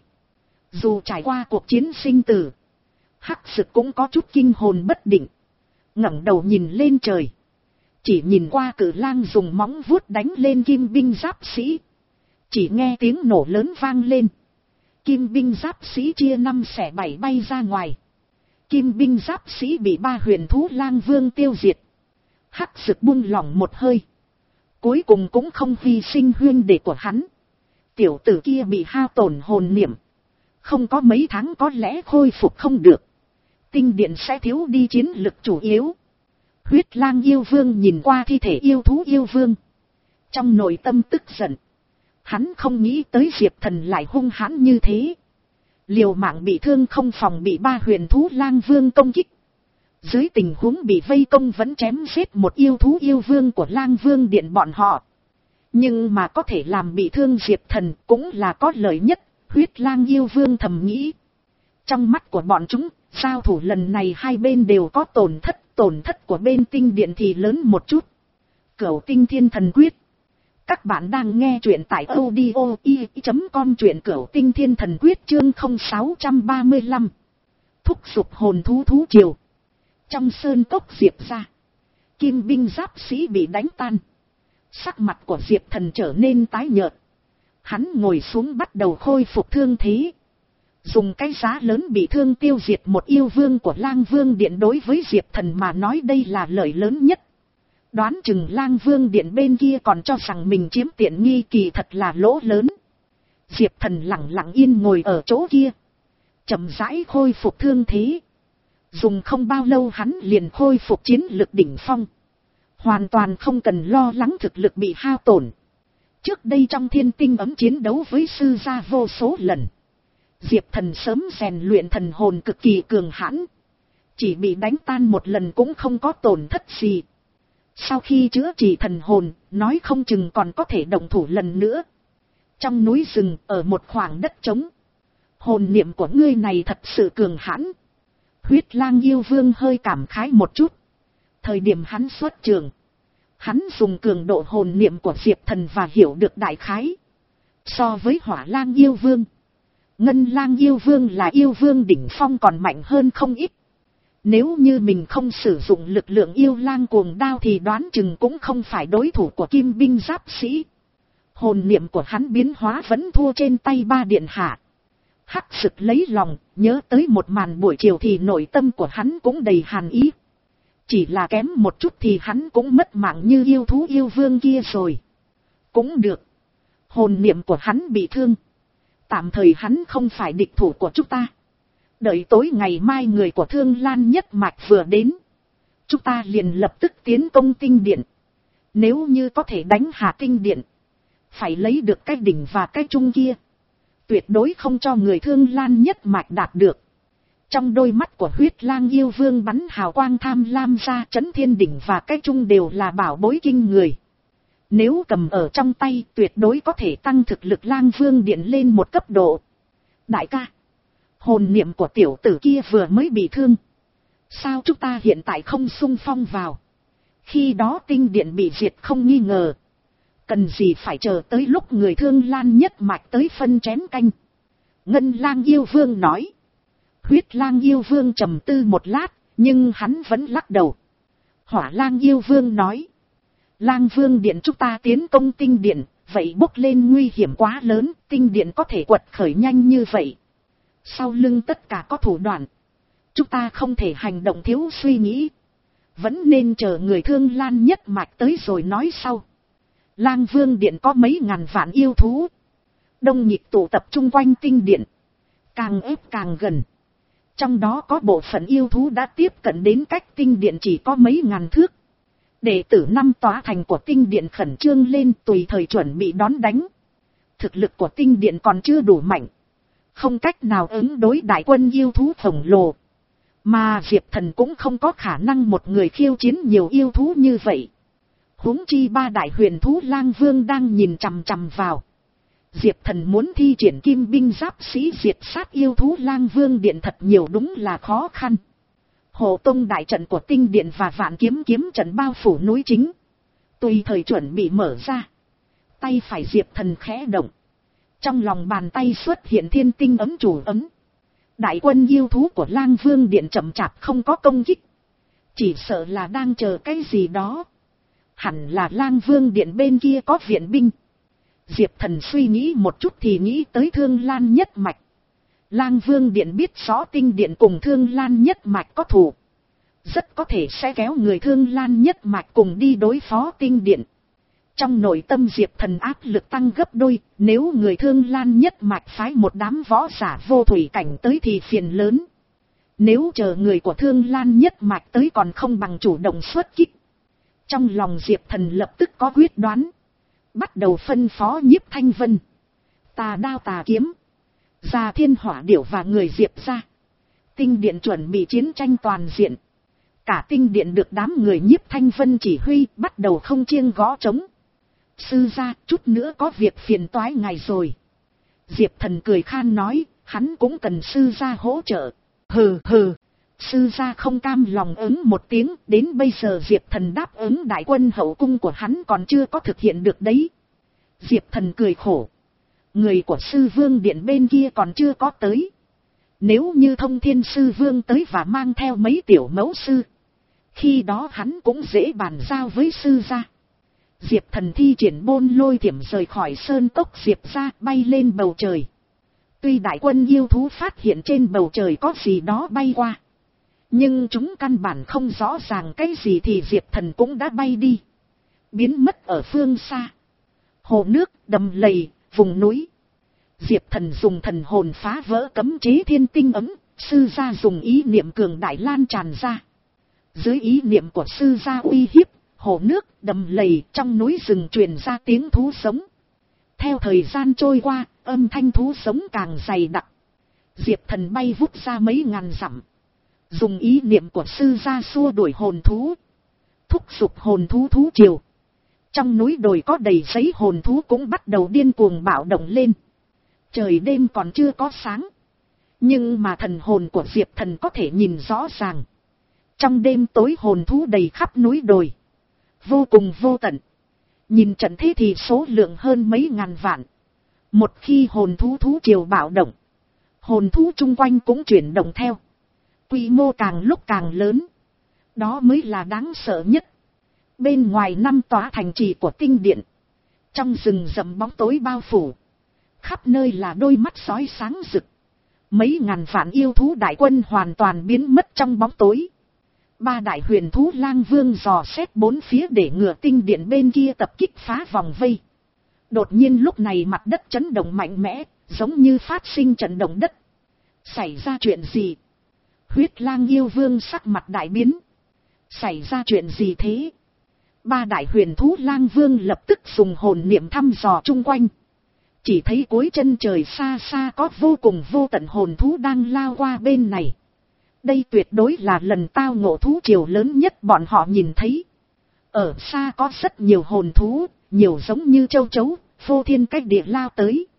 Dù trải qua cuộc chiến sinh tử, hắc sực cũng có chút kinh hồn bất định. Ngẩng đầu nhìn lên trời. Chỉ nhìn qua cử lang dùng móng vuốt đánh lên kim binh giáp sĩ. Chỉ nghe tiếng nổ lớn vang lên. Kim binh giáp sĩ chia năm xẻ bảy bay ra ngoài. Kim binh giáp sĩ bị ba huyền thú lang vương tiêu diệt. Hắc sực buông lỏng một hơi. Cuối cùng cũng không hy sinh huynh đệ của hắn. Tiểu tử kia bị hao tổn hồn niệm. Không có mấy tháng có lẽ khôi phục không được. Tinh điện sẽ thiếu đi chiến lực chủ yếu. Huyết lang yêu vương nhìn qua thi thể yêu thú yêu vương. Trong nội tâm tức giận. Hắn không nghĩ tới Diệp Thần lại hung hãn như thế. Liều mạng bị thương không phòng bị ba huyền thú lang vương công kích. Dưới tình huống bị vây công vẫn chém giết một yêu thú yêu vương của lang vương điện bọn họ. Nhưng mà có thể làm bị thương Diệp Thần cũng là có lợi nhất, huyết lang yêu vương thầm nghĩ. Trong mắt của bọn chúng, giao thủ lần này hai bên đều có tổn thất, tổn thất của bên tinh điện thì lớn một chút. Cửu tinh thiên thần quyết. Các bạn đang nghe truyện tại audio i chấm com, truyện cửu tinh thiên thần quyết chương không sáu ba lăm. Thúc giục hồn thú thú triều. Trong sơn cốc Diệp ra, kim binh giáp sĩ bị đánh tan. Sắc mặt của Diệp Thần trở nên tái nhợt. Hắn ngồi xuống bắt đầu khôi phục thương thế. Dùng cái giá lớn bị thương tiêu diệt một yêu vương của lang vương điện, đối với Diệp Thần mà nói đây là lợi lớn nhất. Đoán chừng lang vương điện bên kia còn cho rằng mình chiếm tiện nghi, kỳ thật là lỗ lớn. Diệp Thần lặng lặng yên ngồi ở chỗ kia, chậm rãi khôi phục thương thế. Dùng không bao lâu hắn liền khôi phục chiến lực đỉnh phong. Hoàn toàn không cần lo lắng thực lực bị hao tổn. Trước đây trong thiên tinh ấm chiến đấu với sư gia vô số lần. Diệp Thần sớm rèn luyện thần hồn cực kỳ cường hãn. Chỉ bị đánh tan một lần cũng không có tổn thất gì. Sau khi chữa trị thần hồn, nói không chừng còn có thể động thủ lần nữa. Trong núi rừng, ở một khoảng đất trống. Hồn niệm của ngươi này thật sự cường hãn. Huyết lang yêu vương hơi cảm khái một chút. Thời điểm hắn xuất trường, hắn dùng cường độ hồn niệm của Diệp Thần và hiểu được đại khái. So với hỏa lang yêu vương, ngân lang yêu vương là yêu vương đỉnh phong còn mạnh hơn không ít. Nếu như mình không sử dụng lực lượng yêu lang cuồng đao thì đoán chừng cũng không phải đối thủ của kim binh giáp sĩ. Hồn niệm của hắn biến hóa vẫn thua trên tay ba điện hạ. Hắc sực lấy lòng, nhớ tới một màn buổi chiều thì nội tâm của hắn cũng đầy hàn ý. Chỉ là kém một chút thì hắn cũng mất mạng như yêu thú yêu vương kia rồi. Cũng được, Hồn niệm của hắn bị thương. Tạm thời hắn không phải địch thủ của chúng ta. Đợi tối ngày mai người của Thương Lan nhất mạch vừa đến. Chúng ta liền lập tức tiến công tinh điện. Nếu như có thể đánh hạ tinh điện. Phải lấy được cái đỉnh và cái trung kia. Tuyệt đối không cho người Thương Lan nhất mạch đạt được. Trong đôi mắt của Huyết Lang yêu vương bắn hào quang tham lam ra, Chấn Thiên đỉnh và cái trung đều là bảo bối kinh người. Nếu cầm ở trong tay tuyệt đối có thể tăng thực lực Lang Vương điện lên một cấp độ. Đại ca, hồn niệm của tiểu tử kia vừa mới bị thương. Sao chúng ta hiện tại không xung phong vào? Khi đó tinh điện bị diệt không nghi ngờ. Cần gì phải chờ tới lúc người Thương Lan nhất mạch tới phân chén canh? Ngân Lang yêu vương nói. Huyết Lang yêu vương trầm tư một lát, nhưng hắn vẫn lắc đầu. Hỏa Lang yêu vương nói. Lang Vương điện chúng ta tiến công tinh điện, vậy bốc lên nguy hiểm quá lớn, tinh điện có thể quật khởi nhanh như vậy. Sau lưng tất cả có thủ đoạn. Chúng ta không thể hành động thiếu suy nghĩ. Vẫn nên chờ người Thương Lan nhất mạch tới rồi nói sau. Lang Vương điện có mấy ngàn vạn yêu thú. Đông nhịp tụ tập trung quanh tinh điện. Càng ép càng gần. Trong đó có bộ phận yêu thú đã tiếp cận đến cách tinh điện chỉ có mấy ngàn thước. Đệ tử năm tòa thành của tinh điện khẩn trương lên tùy thời chuẩn bị đón đánh. Thực lực của tinh điện còn chưa đủ mạnh. Không cách nào ứng đối đại quân yêu thú khổng lồ. Mà Diệp Thần cũng không có khả năng một người khiêu chiến nhiều yêu thú như vậy. Huống chi ba đại huyền thú Lang Vương đang nhìn chằm chằm vào. Diệp Thần muốn thi triển kim binh giáp sĩ diệt sát yêu thú Lang Vương điện thật nhiều đúng là khó khăn. Hộ tông đại trận của tinh điện và vạn kiếm kiếm trận bao phủ núi chính. Tùy thời chuẩn bị mở ra. Tay phải Diệp Thần khẽ động. Trong lòng bàn tay xuất hiện thiên tinh ấm chủ ấm. Đại quân yêu thú của Lang Vương điện chậm chạp không có công kích. Chỉ sợ là đang chờ cái gì đó. Hẳn là Lang Vương điện bên kia có viện binh. Diệp Thần suy nghĩ một chút thì nghĩ tới Thương Lan nhất mạch. Lang Vương điện biết rõ tinh điện cùng Thương Lan nhất mạch có thù. Rất có thể sẽ kéo người Thương Lan nhất mạch cùng đi đối phó tinh điện. Trong nội tâm Diệp Thần áp lực tăng gấp đôi, nếu người Thương Lan nhất mạch phái một đám võ giả vô thủy cảnh tới thì phiền lớn. Nếu chờ người của Thương Lan nhất mạch tới còn không bằng chủ động xuất kích. Trong lòng Diệp Thần lập tức có quyết đoán. Bắt đầu phân phó Nhiếp Thanh Vân. Tà đao tà kiếm. Già Thiên Hỏa Điểu và người Diệp ra. Tinh điện chuẩn bị chiến tranh toàn diện. Cả tinh điện được đám người Nhiếp Thanh Vân chỉ huy bắt đầu không chiêng gõ trống. Sư gia, chút nữa có việc phiền toái ngài rồi. Diệp Thần cười khan nói, hắn cũng cần sư gia hỗ trợ. Hừ hừ. Sư gia không cam lòng ứng một tiếng, đến bây giờ Diệp Thần đáp ứng đại quân hậu cung của hắn còn chưa có thực hiện được đấy. Diệp Thần cười khổ. Người của sư vương điện bên kia còn chưa có tới. Nếu như Thông Thiên sư vương tới và mang theo mấy tiểu mẫu sư, khi đó hắn cũng dễ bàn giao với sư gia. Diệp Thần thi triển bôn lôi thiểm rời khỏi sơn cốc Diệp ra bay lên bầu trời. Tuy đại quân yêu thú phát hiện trên bầu trời có gì đó bay qua, nhưng chúng căn bản không rõ ràng cái gì thì Diệp Thần cũng đã bay đi. Biến mất ở phương xa. Hồ nước, đầm lầy, vùng núi. Diệp Thần dùng thần hồn phá vỡ cấm chế thiên tinh ấm, sư gia dùng ý niệm cường đại lan tràn ra. Dưới ý niệm của sư gia uy hiếp, hồ nước, đầm lầy trong núi rừng truyền ra tiếng thú sống. Theo thời gian trôi qua, âm thanh thú sống càng dày đặc. Diệp Thần bay vút ra mấy ngàn dặm. Dùng ý niệm của sư gia xua đuổi hồn thú. Thúc giục hồn thú thú triều. Trong núi đồi có đầy giấy hồn thú cũng bắt đầu điên cuồng bạo động lên. Trời đêm còn chưa có sáng. Nhưng mà thần hồn của Diệp Thần có thể nhìn rõ ràng. Trong đêm tối hồn thú đầy khắp núi đồi. Vô cùng vô tận. Nhìn trận thế thì số lượng hơn mấy ngàn vạn. Một khi hồn thú thú triều bạo động, hồn thú chung quanh cũng chuyển động theo. Quy mô càng lúc càng lớn. Đó mới là đáng sợ nhất. Bên ngoài năm tòa thành trì của tinh điện. Trong rừng rậm bóng tối bao phủ. Khắp nơi là đôi mắt sói sáng rực. Mấy ngàn vạn yêu thú đại quân hoàn toàn biến mất trong bóng tối. Ba đại huyền thú Lang Vương dò xét bốn phía để ngừa tinh điện bên kia tập kích phá vòng vây. Đột nhiên lúc này mặt đất chấn động mạnh mẽ, giống như phát sinh trận động đất. Xảy ra chuyện gì? Huyết lang yêu vương sắc mặt đại biến. Xảy ra chuyện gì thế? Ba đại huyền thú lang vương lập tức dùng hồn niệm thăm dò chung quanh. Chỉ thấy cuối chân trời xa xa có vô cùng vô tận hồn thú đang lao qua bên này. Đây tuyệt đối là lần tao ngộ thú triều lớn nhất bọn họ nhìn thấy. Ở xa có rất nhiều hồn thú, nhiều giống như châu chấu, phô thiên cách địa lao tới.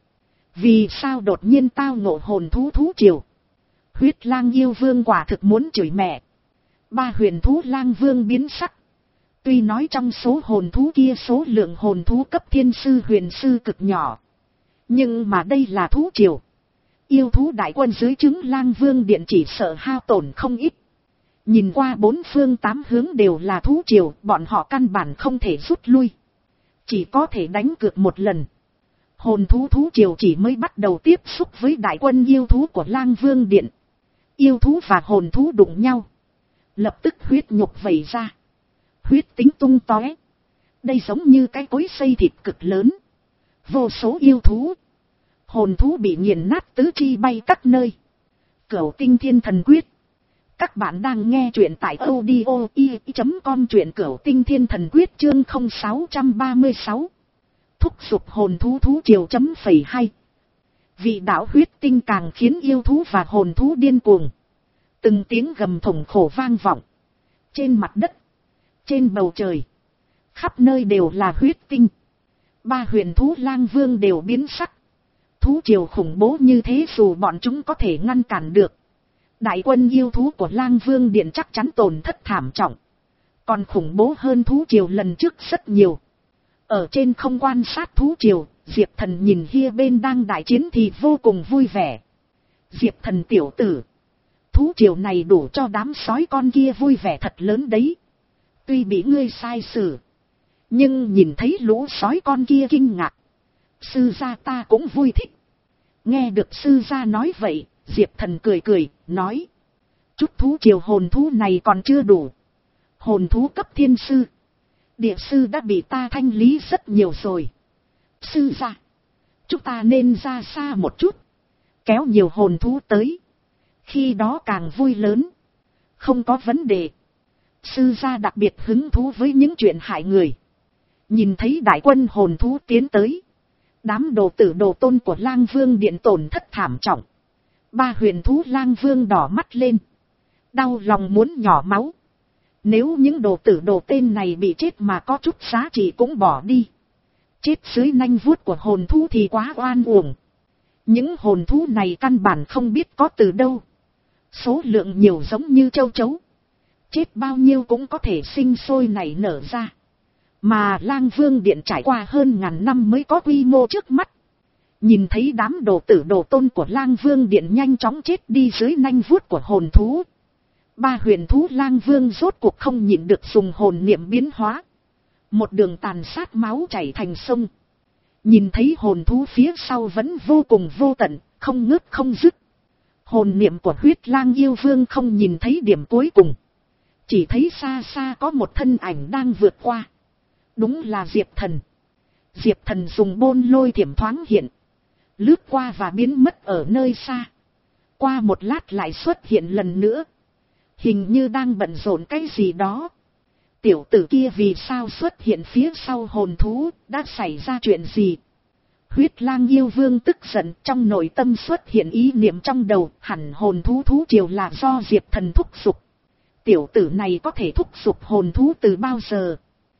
Vì sao đột nhiên tao ngộ hồn thú thú triều? Huyết lang yêu vương quả thực muốn chửi mẹ. Ba huyền thú lang vương biến sắc. Tuy nói trong số hồn thú kia số lượng hồn thú cấp thiên sư huyền sư cực nhỏ. Nhưng mà đây là thú triều. Yêu thú đại quân dưới trướng lang vương điện chỉ sợ hao tổn không ít. Nhìn qua bốn phương tám hướng đều là thú triều, bọn họ căn bản không thể rút lui. Chỉ có thể đánh cược một lần. Hồn thú thú triều chỉ mới bắt đầu tiếp xúc với đại quân yêu thú của lang vương điện. Yêu thú và hồn thú đụng nhau. Lập tức huyết nhục vẩy ra. Huyết tính tung tóe. Đây giống như cái cối xay thịt cực lớn. Vô số yêu thú. Hồn thú bị nghiền nát tứ chi bay các nơi. Cửu tinh thiên thần quyết. Các bạn đang nghe truyện tại audio i chấm com, truyện cửu tinh thiên thần quyết chương không sáu ba sáu. Thúc giục hồn thú thú triều chấm phẩy hai. Vị đạo huyết tinh càng khiến yêu thú và hồn thú điên cuồng. Từng tiếng gầm thủng khổ vang vọng. Trên mặt đất. Trên bầu trời. Khắp nơi đều là huyết tinh. Ba huyền thú lang vương đều biến sắc. Thú triều khủng bố như thế dù bọn chúng có thể ngăn cản được. Đại quân yêu thú của lang vương điện chắc chắn tổn thất thảm trọng. Còn khủng bố hơn thú triều lần trước rất nhiều. Ở trên không quan sát thú triều, Diệp Thần nhìn Hia bên đang đại chiến thì vô cùng vui vẻ. Diệp Thần tiểu tử. Thú triều này đủ cho đám sói con kia vui vẻ thật lớn đấy. Tuy bị ngươi sai xử. Nhưng nhìn thấy lũ sói con kia kinh ngạc. Sư gia ta cũng vui thích. Nghe được sư gia nói vậy, Diệp Thần cười cười, nói. Chút thú triều hồn thú này còn chưa đủ. Hồn thú cấp thiên sư. Địa sư đã bị ta thanh lý rất nhiều rồi. Sư gia. Chúng ta nên ra xa một chút. Kéo nhiều hồn thú tới. Khi đó càng vui lớn. Không có vấn đề. Sư gia đặc biệt hứng thú với những chuyện hại người. Nhìn thấy đại quân hồn thú tiến tới. Đám đồ tử đồ tôn của lang vương điện tổn thất thảm trọng. Ba huyền thú lang vương đỏ mắt lên. Đau lòng muốn nhỏ máu. Nếu những đồ tử đồ tên này bị chết mà có chút giá trị cũng bỏ đi. Chết dưới nanh vuốt của hồn thú thì quá oan uổng. Những hồn thú này căn bản không biết có từ đâu. Số lượng nhiều giống như châu chấu. Chết bao nhiêu cũng có thể sinh sôi nảy nở ra. Mà lang vương điện trải qua hơn ngàn năm mới có quy mô trước mắt. Nhìn thấy đám đồ tử đồ tôn của lang vương điện nhanh chóng chết đi dưới nanh vuốt của hồn thú. Ba huyền thú lang vương rốt cuộc không nhịn được dùng hồn niệm biến hóa. Một đường tàn sát máu chảy thành sông. Nhìn thấy hồn thú phía sau vẫn vô cùng vô tận, không ngớt không dứt. Hồn niệm của huyết lang yêu vương không nhìn thấy điểm cuối cùng. Chỉ thấy xa xa có một thân ảnh đang vượt qua. Đúng là Diệp Thần. Diệp Thần dùng bôn lôi thiểm thoáng hiện. Lướt qua và biến mất ở nơi xa. Qua một lát lại xuất hiện lần nữa. Hình như đang bận rộn cái gì đó. Tiểu tử kia vì sao xuất hiện phía sau hồn thú, đã xảy ra chuyện gì? Huyết lang yêu vương tức giận, trong nội tâm xuất hiện ý niệm trong đầu, hẳn hồn thú thú triều là do Diệp Thần thúc giục. Tiểu tử này có thể thúc giục hồn thú từ bao giờ?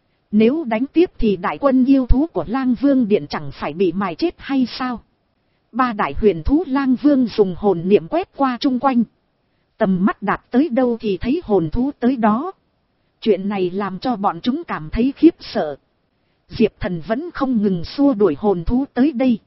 Nếu đánh tiếp thì đại quân yêu thú của lang vương điện chẳng phải bị mài chết hay sao? Ba đại huyền thú lang vương dùng hồn niệm quét qua chung quanh. Tầm mắt đạt tới đâu thì thấy hồn thú tới đó. Chuyện này làm cho bọn chúng cảm thấy khiếp sợ. Diệp Thần vẫn không ngừng xua đuổi hồn thú tới đây.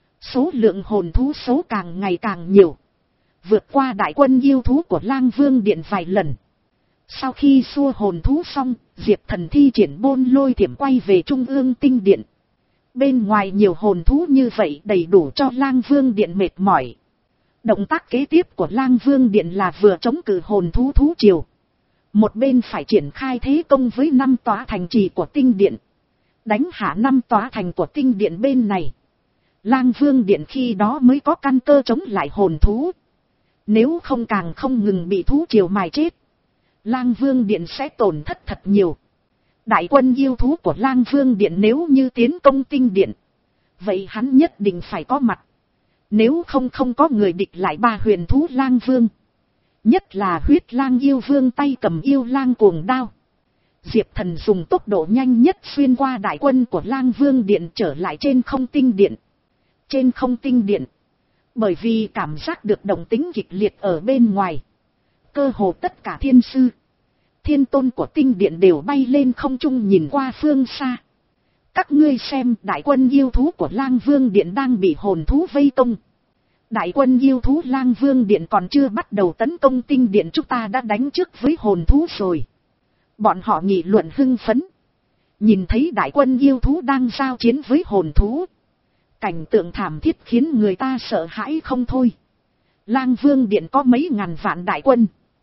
Số lượng hồn thú số càng ngày càng nhiều. Vượt qua đại quân yêu thú của lang vương điện vài lần. Sau khi xua hồn thú xong, Diệp Thần thi triển bôn lôi thiểm quay về trung ương tinh điện. Bên ngoài nhiều hồn thú như vậy đầy đủ cho lang vương điện mệt mỏi. Động tác kế tiếp của lang vương điện là vừa chống cự hồn thú thú triều. Một bên phải triển khai thế công với năm tòa thành trì của tinh điện. đánh hạ năm tòa thành của tinh điện bên này. Lang Vương Điện khi đó mới có căn cơ chống lại hồn thú. Nếu không càng không ngừng bị thú triều mài chết, Lang Vương Điện sẽ tổn thất thật nhiều. Đại quân yêu thú của Lang Vương Điện nếu như tiến công tinh điện, vậy hắn nhất định phải có mặt. Nếu không không có người địch lại ba huyền thú Lang Vương. Nhất là huyết lang yêu vương tay cầm yêu lang cuồng đao. Diệp Thần dùng tốc độ nhanh nhất xuyên qua đại quân của Lang Vương Điện trở lại trên không tinh điện. Trên không tinh điện, bởi vì cảm giác được động tính kịch liệt ở bên ngoài, cơ hồ tất cả thiên sư, thiên tôn của tinh điện đều bay lên không trung nhìn qua phương xa. Các ngươi xem, đại quân yêu thú của Lang Vương Điện đang bị hồn thú vây công. Đại quân yêu thú Lang Vương Điện còn chưa bắt đầu tấn công tinh điện, chúng ta đã đánh trước với hồn thú rồi. Bọn họ nghị luận hưng phấn. Nhìn thấy đại quân yêu thú đang giao chiến với hồn thú, cảnh tượng thảm thiết khiến người ta sợ hãi không thôi. Lang Vương Điện có mấy ngàn vạn đại quân,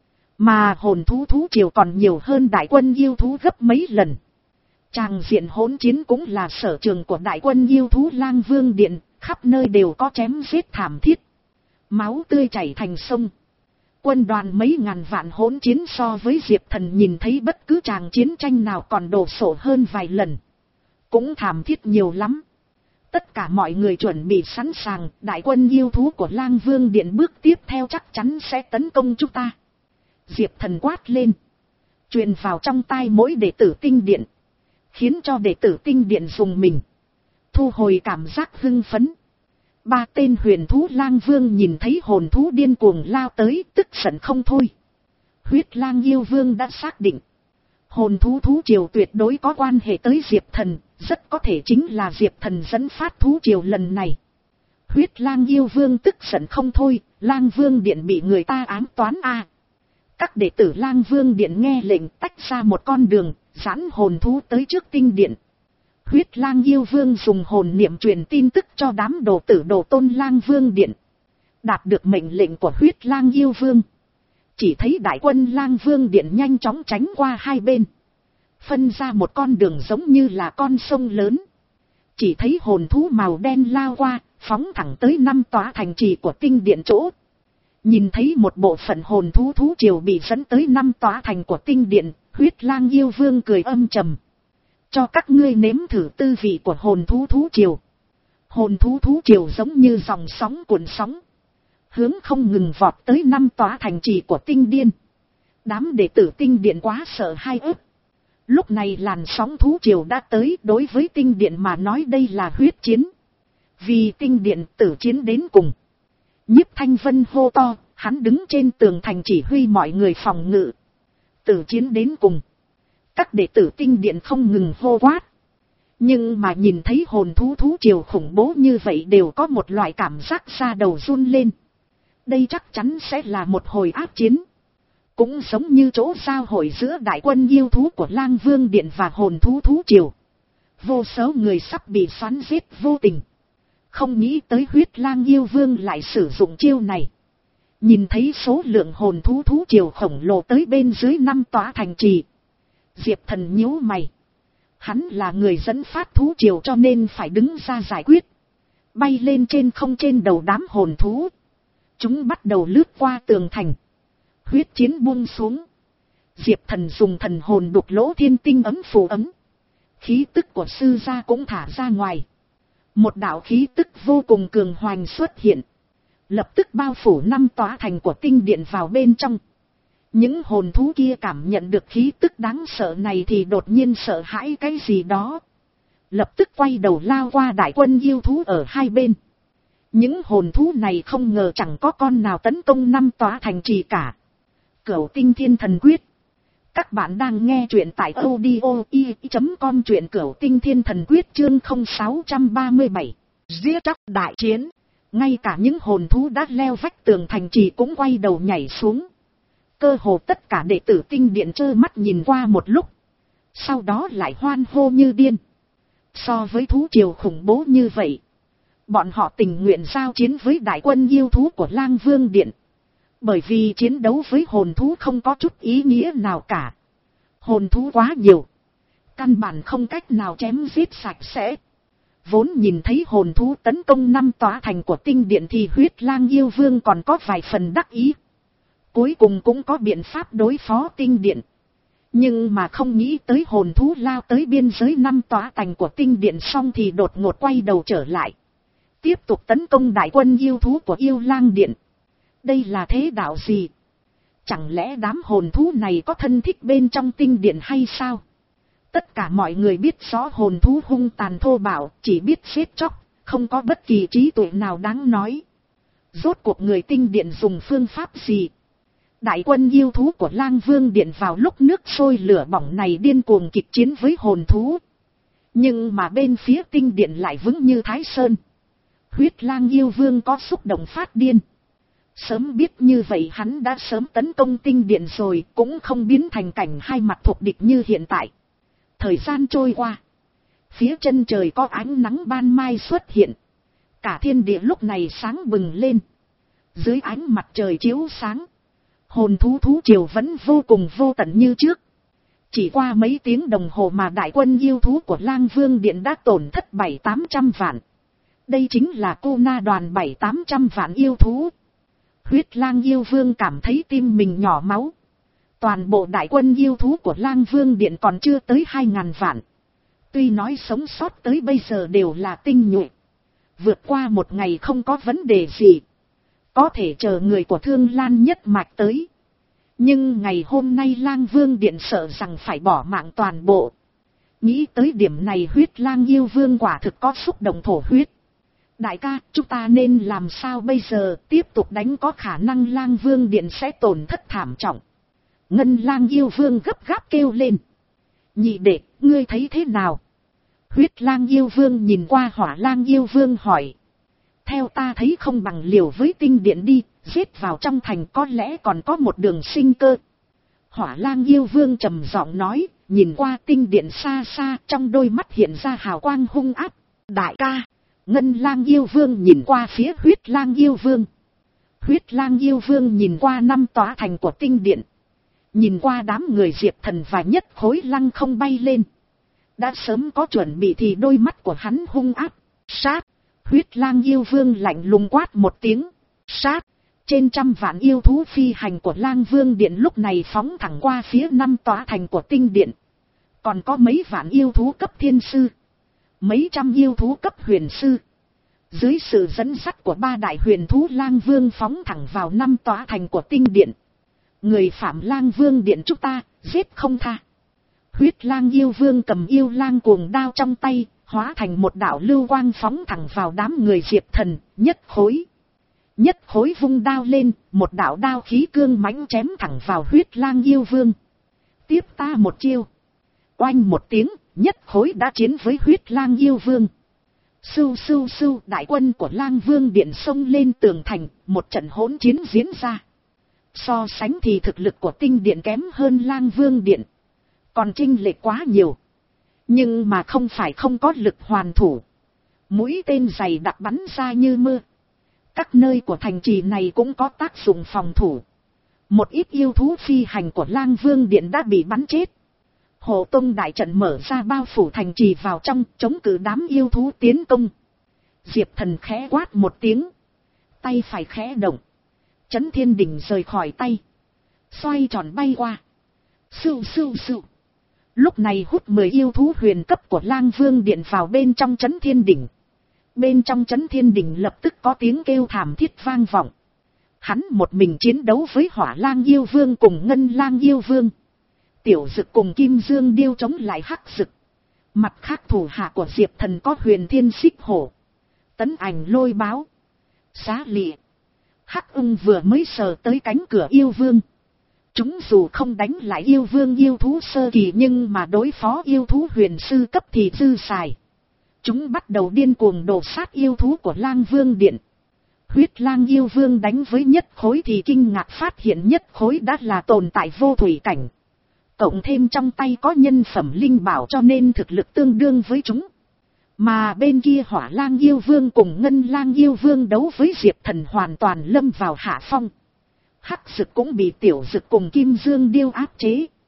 mà hồn thú thú triều còn nhiều hơn đại quân yêu thú gấp mấy lần. Tràng diện hỗn chiến cũng là sở trường của đại quân yêu thú Lang Vương Điện, khắp nơi đều có chém giết thảm thiết, máu tươi chảy thành sông. Quân đoàn mấy ngàn vạn hỗn chiến so với Diệp Thần nhìn thấy bất cứ tràng chiến tranh nào còn đồ sộ hơn vài lần, cũng thảm thiết nhiều lắm. Tất cả mọi người chuẩn bị sẵn sàng, đại quân yêu thú của Lang Vương Điện bước tiếp theo chắc chắn sẽ tấn công chúng ta. Diệp Thần quát lên, truyền vào trong tai mỗi đệ tử tinh điện, khiến cho đệ tử tinh điện dùng mình, thu hồi cảm giác hưng phấn. Ba tên huyền thú Lang Vương nhìn thấy hồn thú điên cuồng lao tới, tức giận không thôi. Huyết lang yêu vương đã xác định, hồn thú thú triều tuyệt đối có quan hệ tới Diệp Thần, rất có thể chính là Diệp Thần dẫn phát thú triều lần này. Huyết lang yêu vương tức giận không thôi, Lang Vương Điện bị người ta ám toán a. À. Các đệ tử Lang Vương Điện nghe lệnh tách ra một con đường, dẫn hồn thú tới trước tinh điện. Huyết lang yêu vương dùng hồn niệm truyền tin tức cho đám đồ tử đồ tôn Lang Vương Điện. Đạt được mệnh lệnh của huyết lang yêu vương, chỉ thấy đại quân Lang Vương Điện nhanh chóng tránh qua hai bên, phân ra một con đường giống như là con sông lớn. Chỉ thấy hồn thú màu đen lao qua, phóng thẳng tới năm tòa thành trì của tinh điện chỗ. Nhìn thấy một bộ phận hồn thú thú triều bị dẫn tới năm tòa thành của tinh điện, huyết lang yêu vương cười âm trầm. Cho các ngươi nếm thử tư vị của hồn thú thú triều. Hồn thú thú triều giống như dòng sóng cuộn sóng, hướng không ngừng vọt tới năm tòa thành trì của tinh điện. Đám đệ tử tinh điện quá sợ hai ức. Lúc này làn sóng thú triều đã tới, đối với tinh điện mà nói đây là huyết chiến. Vì tinh điện tử chiến đến cùng. Nhiếp Thanh Vân hô to, hắn đứng trên tường thành chỉ huy mọi người phòng ngự. Tử chiến đến cùng. Các đệ tử tinh điện không ngừng hô quát. Nhưng mà nhìn thấy hồn thú thú triều khủng bố như vậy đều có một loại cảm giác da đầu run lên. Đây chắc chắn sẽ là một hồi ác chiến. Cũng giống như chỗ giao hội giữa đại quân yêu thú của Lang Vương Điện và hồn thú thú triều. Vô số người sắp bị xoắn giết vô tình. Không nghĩ tới huyết lang yêu vương lại sử dụng chiêu này. Nhìn thấy số lượng hồn thú thú triều khổng lồ tới bên dưới năm tòa thành trì, Diệp Thần nhíu mày. Hắn là người dẫn phát thú triều cho nên phải đứng ra giải quyết. Bay lên trên không trên đầu đám hồn thú. Chúng bắt đầu lướt qua tường thành. Huyết chiến buông xuống. Diệp Thần dùng thần hồn đục lỗ thiên tinh ấm phù ấm. Khí tức của sư gia cũng thả ra ngoài. Một đạo khí tức vô cùng cường hoành xuất hiện. Lập tức bao phủ năm tòa thành của tinh điện vào bên trong. Những hồn thú kia cảm nhận được khí tức đáng sợ này thì đột nhiên sợ hãi cái gì đó. Lập tức quay đầu lao qua đại quân yêu thú ở hai bên. Những hồn thú này không ngờ chẳng có con nào tấn công năm tòa thành trì cả. Cửu Tinh Thiên Thần Quyết. Các bạn đang nghe truyện tại audio i chấm com, truyện Cửu Tinh Thiên Thần Quyết chương không sáu ba bảy. Giết chóc đại chiến. Ngay cả những hồn thú đã leo vách tường thành trì cũng quay đầu nhảy xuống. Cơ hồ tất cả đệ tử tinh điện trơ mắt nhìn qua một lúc. Sau đó lại hoan hô như điên. So với thú triều khủng bố như vậy, bọn họ tình nguyện giao chiến với đại quân yêu thú của Lang Vương Điện. Bởi vì chiến đấu với hồn thú không có chút ý nghĩa nào cả. Hồn thú quá nhiều. Căn bản không cách nào chém giết sạch sẽ. Vốn nhìn thấy hồn thú tấn công năm tòa thành của tinh điện thì huyết lang yêu vương còn có vài phần đắc ý. Cuối cùng cũng có biện pháp đối phó tinh điện. Nhưng mà không nghĩ tới hồn thú lao tới biên giới năm tòa thành của tinh điện xong thì đột ngột quay đầu trở lại. Tiếp tục tấn công đại quân yêu thú của yêu lang điện. Đây là thế đạo gì? Chẳng lẽ đám hồn thú này có thân thích bên trong tinh điện hay sao? Tất cả mọi người biết rõ hồn thú hung tàn thô bạo, chỉ biết giết chóc, không có bất kỳ trí tuệ nào đáng nói. Rốt cuộc người tinh điện dùng phương pháp gì? Đại quân yêu thú của Lang Vương Điện vào lúc nước sôi lửa bỏng này điên cuồng kịch chiến với hồn thú. Nhưng mà bên phía tinh điện lại vững như Thái Sơn. Huyết lang yêu vương có xúc động phát điên. Sớm biết như vậy hắn đã sớm tấn công tinh điện rồi, cũng không biến thành cảnh hai mặt thục địch như hiện tại. Thời gian trôi qua. Phía chân trời có ánh nắng ban mai xuất hiện. Cả thiên địa lúc này sáng bừng lên. Dưới ánh mặt trời chiếu sáng. Hồn thú thú triều vẫn vô cùng vô tận như trước. Chỉ qua mấy tiếng đồng hồ mà đại quân yêu thú của Lang Vương Điện đã tổn thất bảy tám trăm vạn. Đây chính là cô na đoàn bảy tám trăm vạn yêu thú. Huyết lang yêu vương cảm thấy tim mình nhỏ máu. Toàn bộ đại quân yêu thú của Lang Vương Điện còn chưa tới hai ngàn vạn. Tuy nói sống sót tới bây giờ đều là tinh nhuệ. Vượt qua một ngày không có vấn đề gì. Có thể chờ người của Thương Lan nhất mạch tới. Nhưng ngày hôm nay Lang Vương Điện sợ rằng phải bỏ mạng toàn bộ. Nghĩ tới điểm này huyết lang yêu vương quả thực có xúc động thổ huyết. Đại ca, chúng ta nên làm sao bây giờ, tiếp tục đánh có khả năng Lang Vương Điện sẽ tổn thất thảm trọng. Ngân lang yêu vương gấp gáp kêu lên. Nhị đệ, ngươi thấy thế nào? Huyết lang yêu vương nhìn qua hỏa lang yêu vương hỏi. Theo ta thấy không bằng liều với tinh điện đi, giết vào trong thành có lẽ còn có một đường sinh cơ. Hỏa lang yêu vương trầm giọng nói, nhìn qua tinh điện xa xa, trong đôi mắt hiện ra hào quang hung áp. Đại ca, ngân lang yêu vương nhìn qua phía huyết lang yêu vương. Huyết lang yêu vương nhìn qua năm tòa thành của tinh điện. Nhìn qua đám người Diệp Thần và Nhất Khối lăng không bay lên. Đã sớm có chuẩn bị thì đôi mắt của hắn hung áp. Sát! Huyết lang yêu vương lạnh lùng quát một tiếng. Sát! Trên trăm vạn yêu thú phi hành của Lang Vương Điện lúc này phóng thẳng qua phía năm tòa thành của tinh điện. Còn có mấy vạn yêu thú cấp thiên sư. Mấy trăm yêu thú cấp huyền sư. Dưới sự dẫn dắt của ba đại huyền thú Lang Vương phóng thẳng vào năm tòa thành của tinh điện. Người phạm Lang Vương Điện chúng ta, giết không tha. Huyết lang yêu vương cầm yêu lang cuồng đao trong tay, hóa thành một đạo lưu quang phóng thẳng vào đám người Diệp Thần, Nhất Khối. Nhất Khối vung đao lên, một đạo đao khí cương mãnh chém thẳng vào huyết lang yêu vương. Tiếp ta một chiêu. Oanh một tiếng, Nhất Khối đã chiến với huyết lang yêu vương. Sưu sưu sưu, đại quân của Lang Vương Điện xông lên tường thành, một trận hỗn chiến diễn ra. So sánh thì thực lực của tinh điện kém hơn Lang Vương Điện. Còn chênh lệch quá nhiều. Nhưng mà không phải không có lực hoàn thủ. Mũi tên dày đặc bắn ra như mưa. Các nơi của thành trì này cũng có tác dụng phòng thủ. Một ít yêu thú phi hành của Lang Vương Điện đã bị bắn chết. Hộ tông đại trận mở ra bao phủ thành trì vào trong, chống cự đám yêu thú tiến công. Diệp Thần khẽ quát một tiếng. Tay phải khẽ động. Chấn thiên đỉnh rời khỏi tay. Xoay tròn bay qua. Sưu sưu sưu. Lúc này hút mười yêu thú huyền cấp của Lang Vương Điện vào bên trong chấn thiên đỉnh. Bên trong chấn thiên đỉnh lập tức có tiếng kêu thảm thiết vang vọng. Hắn một mình chiến đấu với hỏa lang yêu vương cùng ngân lang yêu vương. Tiểu Dực cùng Kim Dương Điêu chống lại Hắc Dực. Mặt khác thủ hạ của Diệp Thần có Huyền Thiên Xích Hổ, Tấn Ảnh Lôi Báo, Xá Lịa. Hắc Ưng vừa mới sờ tới cánh cửa yêu vương. Chúng dù không đánh lại yêu vương yêu thú sơ kỳ nhưng mà đối phó yêu thú huyền sư cấp thì dư xài. Chúng bắt đầu điên cuồng đổ sát yêu thú của Lang Vương Điện. Huyết lang yêu vương đánh với Nhất Khối thì kinh ngạc phát hiện Nhất Khối đã là tồn tại vô thủy cảnh. Cộng thêm trong tay có nhân phẩm linh bảo cho nên thực lực tương đương với chúng. Mà bên kia hỏa lang yêu vương cùng ngân lang yêu vương đấu với Diệp Thần hoàn toàn lâm vào hạ phong. Hắc Dực cũng bị Tiểu Dực cùng Kim Dương Điêu áp chế.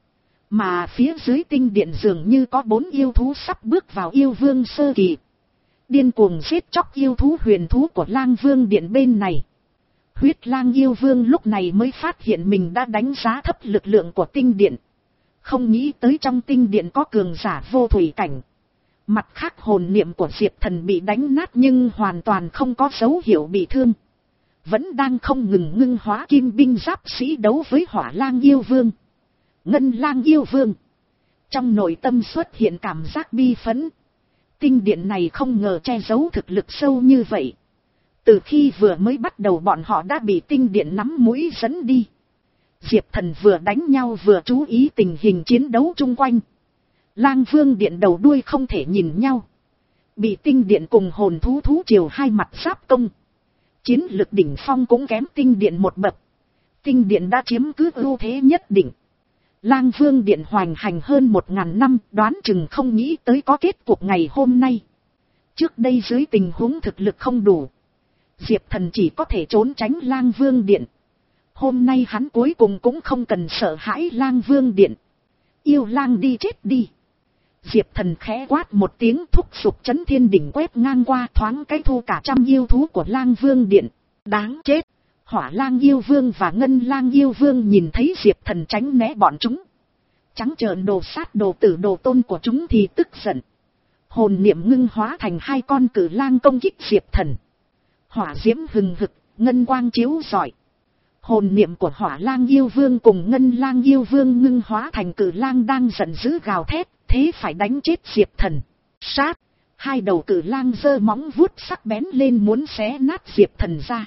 Mà phía dưới tinh điện dường như có bốn yêu thú sắp bước vào yêu vương sơ kỳ. Điên cuồng giết chóc yêu thú huyền thú của lang vương điện bên này. Huyết lang yêu vương lúc này mới phát hiện mình đã đánh giá thấp lực lượng của tinh điện. Không nghĩ tới trong tinh điện có cường giả vô thủy cảnh. Mặt khác hồn niệm của Diệp Thần bị đánh nát nhưng hoàn toàn không có dấu hiệu bị thương. Vẫn đang không ngừng ngưng hóa kim binh giáp sĩ đấu với hỏa lang yêu vương. Ngân lang yêu vương. Trong nội tâm xuất hiện cảm giác bi phẫn. Tinh điện này không ngờ che giấu thực lực sâu như vậy. Từ khi vừa mới bắt đầu bọn họ đã bị tinh điện nắm mũi dẫn đi. Diệp Thần vừa đánh nhau vừa chú ý tình hình chiến đấu chung quanh. Lang vương điện đầu đuôi không thể nhìn nhau. Bị tinh điện cùng hồn thú thú triều hai mặt giáp công. Chiến lực đỉnh phong cũng kém tinh điện một bậc. Tinh điện đã chiếm cứ ưu thế nhất định. Lang vương điện hoành hành hơn một ngàn năm, đoán chừng không nghĩ tới có kết cục ngày hôm nay. Trước đây dưới tình huống thực lực không đủ, Diệp Thần chỉ có thể trốn tránh lang vương điện. Hôm nay hắn cuối cùng cũng không cần sợ hãi lang vương điện. Yêu lang đi chết đi. Diệp Thần khẽ quát một tiếng, thúc giục chấn thiên đỉnh quét ngang qua, thoáng cái thu cả trăm yêu thú của lang vương điện. Đáng chết. Hỏa lang yêu vương và ngân lang yêu vương nhìn thấy Diệp Thần tránh né bọn chúng. Trắng trợn đồ sát đồ tử đồ tôn của chúng thì tức giận. Hồn niệm ngưng hóa thành hai con cử lang công kích Diệp Thần. Hỏa diễm hừng hực, ngân quang chiếu rọi. Hồn niệm của hỏa lang yêu vương cùng ngân lang yêu vương ngưng hóa thành cử lang đang giận dữ gào thét, thế phải đánh chết Diệp Thần. Sát, hai đầu cử lang giơ móng vuốt sắc bén lên muốn xé nát Diệp Thần ra.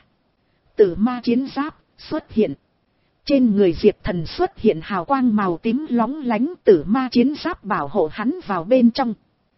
Tử ma chiến giáp xuất hiện. Trên người Diệp Thần xuất hiện hào quang màu tím lóng lánh, tử ma chiến giáp bảo hộ hắn vào bên trong.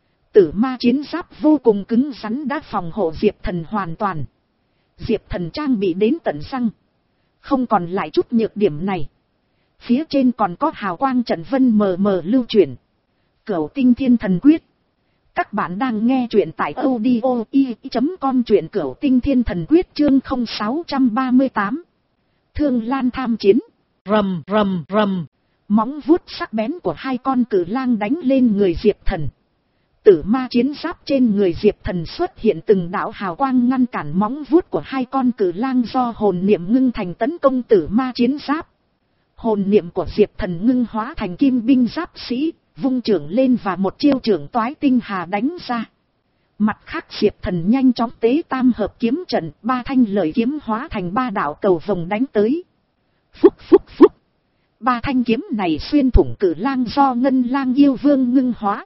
Tử ma chiến giáp vô cùng cứng rắn đã phòng hộ Diệp Thần hoàn toàn. Diệp Thần trang bị đến tận răng. Không còn lại chút nhược điểm này. Phía trên còn có hào quang trận vân mờ mờ lưu chuyển. Cửu tinh thiên thần quyết. Các bạn đang nghe truyện tại audio i chấm com, truyện Cửu tinh thiên thần quyết chương không sáu ba tám. Thương lan tham chiến. Rầm rầm rầm. Móng vuốt sắc bén của hai con cử lang đánh lên người Diệp Thần. Tử ma chiến giáp trên người Diệp Thần xuất hiện từng đạo hào quang ngăn cản móng vuốt của hai con cử lang do hồn niệm ngưng thành tấn công tử ma chiến giáp. Hồn niệm của Diệp Thần ngưng hóa thành kim binh giáp sĩ, vung trưởng lên và một chiêu trưởng toái tinh hà đánh ra. Mặt khác Diệp Thần nhanh chóng tế tam hợp kiếm trận, ba thanh lợi kiếm hóa thành ba đạo cầu vồng đánh tới. Phúc phúc phúc. Ba thanh kiếm này xuyên thủng cử lang do ngân lang yêu vương ngưng hóa.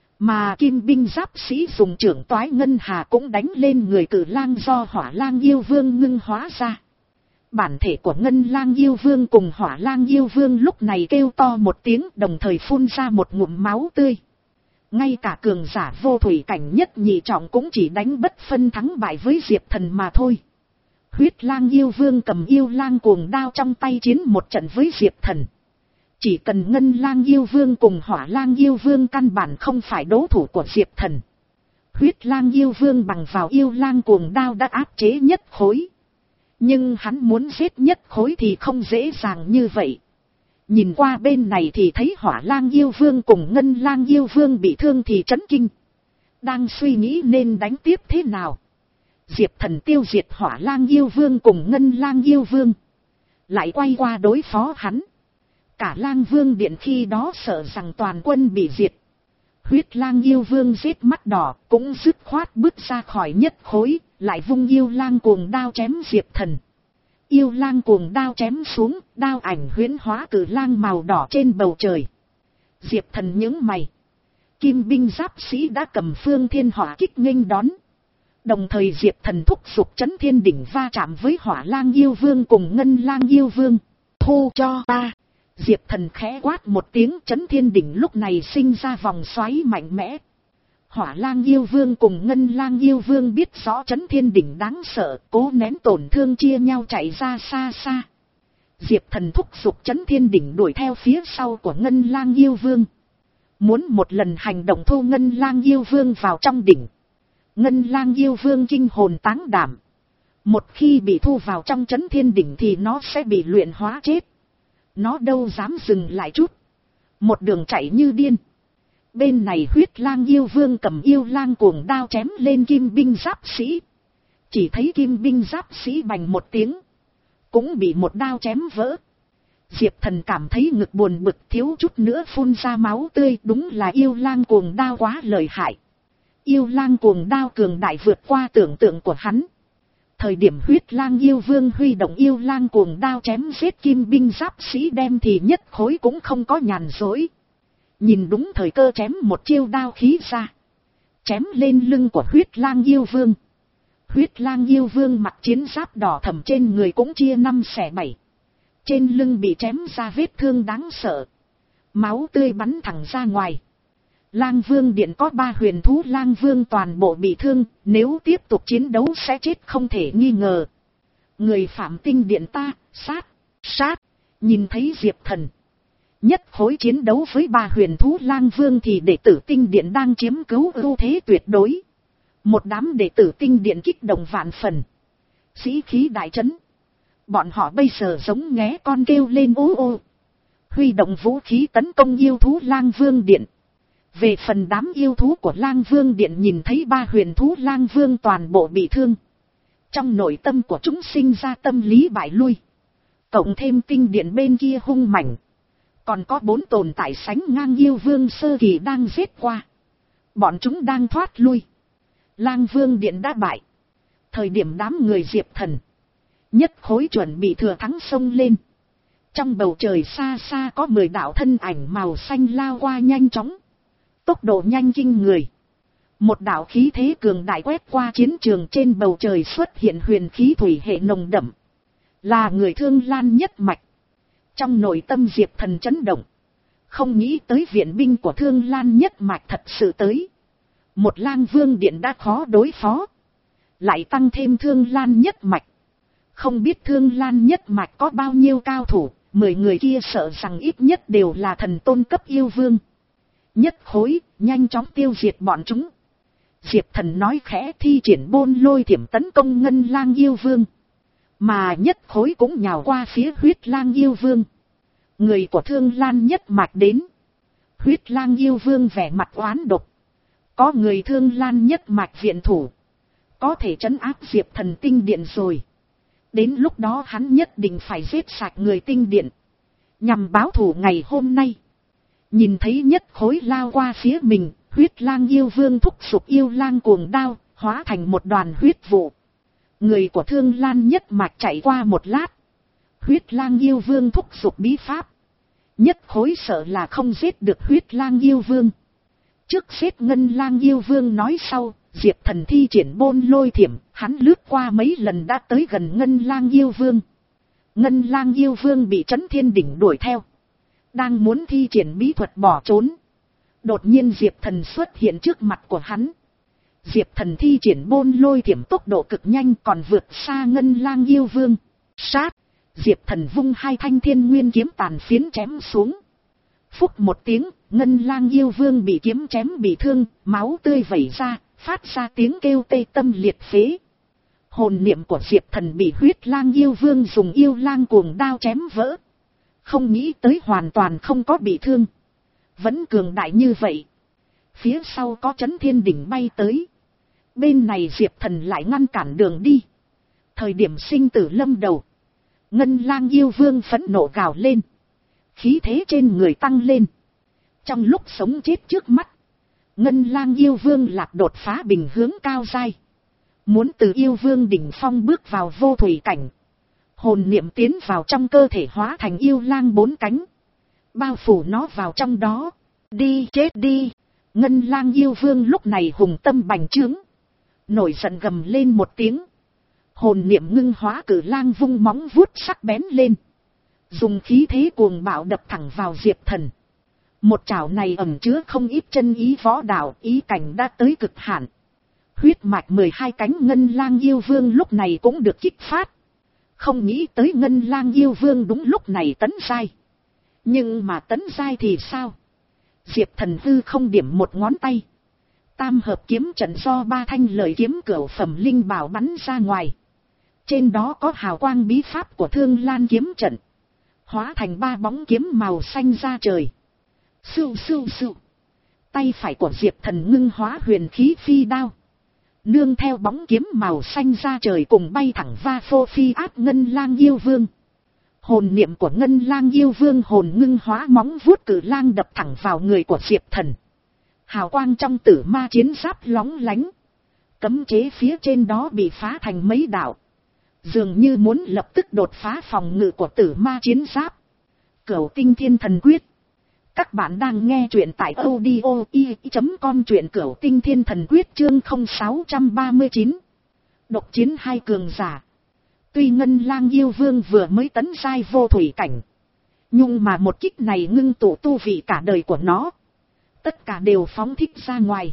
Mà kim binh giáp sĩ dùng trưởng toái ngân hà cũng đánh lên người cử lang do hỏa lang yêu vương ngưng hóa ra. Bản thể của ngân lang yêu vương cùng hỏa lang yêu vương lúc này kêu to một tiếng, đồng thời phun ra một ngụm máu tươi. Ngay cả cường giả vô thủy cảnh nhất nhị trọng cũng chỉ đánh bất phân thắng bại với Diệp Thần mà thôi. Huyết lang yêu vương cầm yêu lang cuồng đao trong tay chiến một trận với Diệp Thần. Chỉ cần ngân lang yêu vương cùng hỏa lang yêu vương căn bản không phải đối thủ của Diệp Thần. Huyết lang yêu vương bằng vào yêu lang cuồng đao đã áp chế nhất khối. Nhưng hắn muốn giết nhất khối thì không dễ dàng như vậy. Nhìn qua bên này thì thấy hỏa lang yêu vương cùng ngân lang yêu vương bị thương thì chấn kinh. Đang suy nghĩ nên đánh tiếp thế nào. Diệp Thần tiêu diệt hỏa lang yêu vương cùng ngân lang yêu vương. Lại quay qua đối phó hắn. Cả lang vương điện khi đó sợ rằng toàn quân bị diệt. Huyết lang yêu vương giết mắt đỏ cũng dứt khoát bước ra khỏi nhất khối, lại vung yêu lang cuồng đao chém Diệp Thần. Yêu lang cuồng đao chém xuống, đao ảnh huyễn hóa cử lang màu đỏ trên bầu trời. Diệp Thần nhướng mày. Kim binh giáp sĩ đã cầm phương thiên hỏa kích nghênh đón. Đồng thời Diệp Thần thúc giục chấn thiên đỉnh va chạm với hỏa lang yêu vương cùng ngân lang yêu vương. Thu cho ta. Diệp Thần khẽ quát một tiếng, chấn thiên đỉnh lúc này sinh ra vòng xoáy mạnh mẽ. Hỏa lang yêu vương cùng ngân lang yêu vương biết rõ chấn thiên đỉnh đáng sợ, cố nén tổn thương chia nhau chạy ra xa xa. Diệp Thần thúc giục chấn thiên đỉnh đuổi theo phía sau của ngân lang yêu vương. Muốn một lần hành động thu ngân lang yêu vương vào trong đỉnh. Ngân lang yêu vương kinh hồn táng đảm. Một khi bị thu vào trong chấn thiên đỉnh thì nó sẽ bị luyện hóa chết. Nó đâu dám dừng lại chút. một đường chạy như điên. Bên này huyết lang yêu vương cầm yêu lang cuồng đao chém lên kim binh giáp sĩ. Chỉ thấy kim binh giáp sĩ bành một tiếng, cũng bị một đao chém vỡ. Diệp Thần cảm thấy ngực buồn bực, thiếu chút nữa phun ra máu tươi. Đúng là yêu lang cuồng đao quá lợi hại. Yêu lang cuồng đao cường đại vượt qua tưởng tượng của hắn. Thời điểm huyết lang yêu vương huy động yêu lang cuồng đao chém giết kim binh giáp sĩ đem thì nhất khối cũng không có nhàn rỗi. Nhìn đúng thời cơ chém một chiêu đao khí ra, chém lên lưng của huyết lang yêu vương. Huyết lang yêu vương mặc chiến giáp đỏ thẫm trên người cũng chia năm xẻ bảy. Trên lưng bị chém ra vết thương đáng sợ, máu tươi bắn thẳng ra ngoài. Lang vương điện có ba huyền thú lang vương toàn bộ bị thương, nếu tiếp tục chiến đấu sẽ chết không thể nghi ngờ. Người phạm tinh điện ta, sát, sát, nhìn thấy Diệp Thần nhất khối chiến đấu với ba huyền thú lang vương thì đệ tử tinh điện đang chiếm cứu ưu thế tuyệt đối. Một đám đệ tử tinh điện kích động vạn phần, sĩ khí đại trấn. Bọn họ bây giờ giống nghé con kêu lên ô ô, huy động vũ khí tấn công yêu thú lang vương điện. Về phần đám yêu thú của lang vương điện nhìn thấy ba huyền thú lang vương toàn bộ bị thương, trong nội tâm của chúng sinh ra tâm lý bại lui. Cộng thêm tinh điện bên kia hung mãnh, còn có bốn tồn tại sánh ngang yêu vương sơ kỳ đang giết qua, bọn chúng đang thoát lui. Lang vương điện đã bại. Thời điểm đám người Diệp Thần nhất khối chuẩn bị thừa thắng xông lên, trong bầu trời xa xa có mười đạo thân ảnh màu xanh lao qua nhanh chóng, tốc độ nhanh kinh người. Một đạo khí thế cường đại quét qua chiến trường, trên bầu trời xuất hiện huyền khí thủy hệ nồng đậm, là người Thương Lan nhất mạch. Trong nội tâm Diệp Thần chấn động, không nghĩ tới viện binh của Thương Lan nhất mạch thật sự tới. Một lang vương điện đã khó đối phó, lại tăng thêm Thương Lan nhất mạch. Không biết Thương Lan nhất mạch có bao nhiêu cao thủ, mười người kia sợ rằng ít nhất đều là thần tôn cấp yêu vương. Nhất khối, nhanh chóng tiêu diệt bọn chúng. Diệp Thần nói khẽ, thi triển bôn lôi thiểm tấn công ngân lang yêu vương. Mà nhất khối cũng nhào qua phía huyết lang yêu vương. Người của Thương Lan nhất mạch đến. Huyết lang yêu vương vẻ mặt oán độc. Có người Thương Lan nhất mạch viện thủ, có thể trấn áp Diệp Thần tinh điện rồi. Đến lúc đó hắn nhất định phải giết sạch người tinh điện, nhằm báo thù ngày hôm nay. Nhìn thấy nhất khối lao qua phía mình, huyết lang yêu vương thúc giục yêu lang cuồng đao, hóa thành một đoàn huyết vụ. Người của Thương Lan nhất mạch chạy qua một lát, huyết lang yêu vương thúc giục bí pháp. Nhất khối sợ là không giết được huyết lang yêu vương. Trước giết ngân lang yêu vương nói sau, Diệp Thần thi triển bôn lôi thiểm, hắn lướt qua mấy lần đã tới gần ngân lang yêu vương. Ngân lang yêu vương bị Trấn Thiên Đỉnh đuổi theo, đang muốn thi triển bí thuật bỏ trốn. Đột nhiên Diệp Thần xuất hiện trước mặt của hắn. Diệp Thần thi triển bôn lôi thiểm tốc độ cực nhanh, còn vượt xa ngân lang yêu vương. Sát! Diệp Thần vung hai thanh thiên nguyên kiếm tàn phiến chém xuống. Phúc một tiếng, ngân lang yêu vương bị kiếm chém bị thương, máu tươi vẩy ra, phát ra tiếng kêu tê tâm liệt phế. Hồn niệm của Diệp Thần bị huyết lang yêu vương dùng yêu lang cuồng đao chém vỡ. Không nghĩ tới hoàn toàn không có bị thương, vẫn cường đại như vậy. Phía sau có Trấn Thiên Đỉnh bay tới, bên này Diệp Thần lại ngăn cản đường đi. Thời điểm sinh tử lâm đầu, ngân lang yêu vương phẫn nộ gào lên, khí thế trên người tăng lên. Trong lúc sống chết trước mắt, ngân lang yêu vương lạc đột phá bình hướng cao dai, muốn từ yêu vương đỉnh phong bước vào vô thủy cảnh. Hồn niệm tiến vào trong cơ thể hóa thành yêu lang bốn cánh, bao phủ nó vào trong đó. Đi chết đi! Ngân lang yêu vương lúc này hùng tâm bành trướng, nổi giận gầm lên một tiếng. Hồn niệm ngưng hóa cử lang vung móng vuốt sắc bén lên, dùng khí thế cuồng bạo đập thẳng vào Diệp Thần. Một chảo này ẩn chứa không ít chân ý võ đạo, ý cảnh đã tới cực hạn. Huyết mạch mười hai cánh ngân lang yêu vương lúc này cũng được kích phát. Không nghĩ tới ngân lang yêu vương đúng lúc này tấn giai. Nhưng mà tấn giai thì sao? Diệp Thần hư không điểm một ngón tay, tam hợp kiếm trận do ba thanh lợi kiếm cửu phẩm linh bảo bắn ra ngoài. Trên đó có hào quang bí pháp của Thương Lan kiếm trận, hóa thành ba bóng kiếm màu xanh ra trời. Sưu sưu sưu. Tay phải của Diệp Thần ngưng hóa huyền khí phi đao. Nương theo bóng kiếm màu xanh ra trời cùng bay thẳng va phô phi áp Ngân Lang yêu vương. Hồn niệm của Ngân Lang yêu vương hồn ngưng hóa móng vuốt cử lang đập thẳng vào người của Diệp Thần. Hào quang trong tử ma chiến giáp lóng lánh. Cấm chế phía trên đó bị phá thành mấy đạo. Dường như muốn lập tức đột phá phòng ngự của tử ma chiến giáp. Cửu Tinh Thiên Thần Quyết. Các bạn đang nghe truyện tại audio i chấm com, truyện Cửu Tinh Thiên Thần Quyết chương không sáu ba chín. Độc chiến hai cường giả. Tuy Ngân Lang yêu vương vừa mới tấn giai vô thủy cảnh, nhưng mà một kích này ngưng tụ tu vị cả đời của nó. Tất cả đều phóng thích ra ngoài.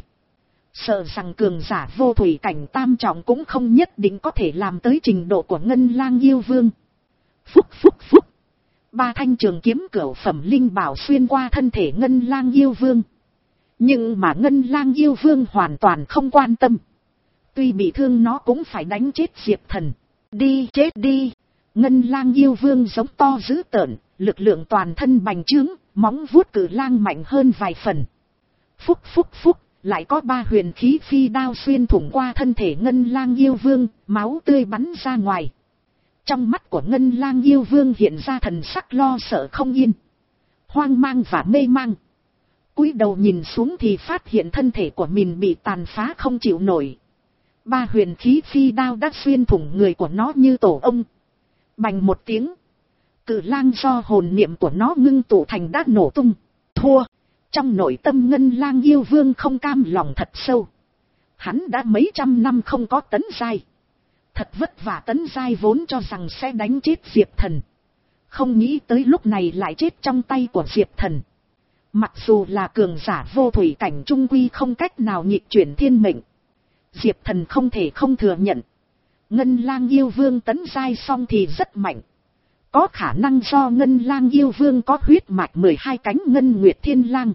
Sợ rằng cường giả vô thủy cảnh tam trọng cũng không nhất định có thể làm tới trình độ của Ngân Lang yêu vương. Phúc phúc phúc. Ba thanh trường kiếm cửu phẩm linh bảo xuyên qua thân thể Ngân Lang yêu vương. Nhưng mà Ngân Lang yêu vương hoàn toàn không quan tâm. Tuy bị thương nó cũng phải đánh chết Diệp Thần. Đi chết đi. Ngân Lang yêu vương giống to dữ tợn, lực lượng toàn thân bành trướng, móng vuốt cử lang mạnh hơn vài phần. Phúc phúc phúc, lại có ba huyền khí phi đao xuyên thủng qua thân thể Ngân Lang yêu vương, máu tươi bắn ra ngoài. Trong mắt của Ngân Lang yêu vương hiện ra thần sắc lo sợ không yên, hoang mang và mê mang. Cúi đầu nhìn xuống thì phát hiện thân thể của mình bị tàn phá không chịu nổi. Ba huyền khí phi đao đã xuyên thủng người của nó như tổ ong. Bành một tiếng, cử lang do hồn niệm của nó ngưng tụ thành đã nổ tung. Thua. Trong nội tâm Ngân Lang yêu vương không cam lòng thật sâu. Hắn đã mấy trăm năm không có tấn giai. Thật vất vả tấn giai vốn cho rằng sẽ đánh chết Diệp Thần. Không nghĩ tới lúc này lại chết trong tay của Diệp Thần. Mặc dù là cường giả vô thủy cảnh trung quy không cách nào nghịch chuyển thiên mệnh. Diệp Thần không thể không thừa nhận. Ngân Lang yêu vương tấn giai xong thì rất mạnh. Có khả năng do Ngân Lang yêu vương có huyết mạch mười hai cánh Ngân Nguyệt Thiên Lang.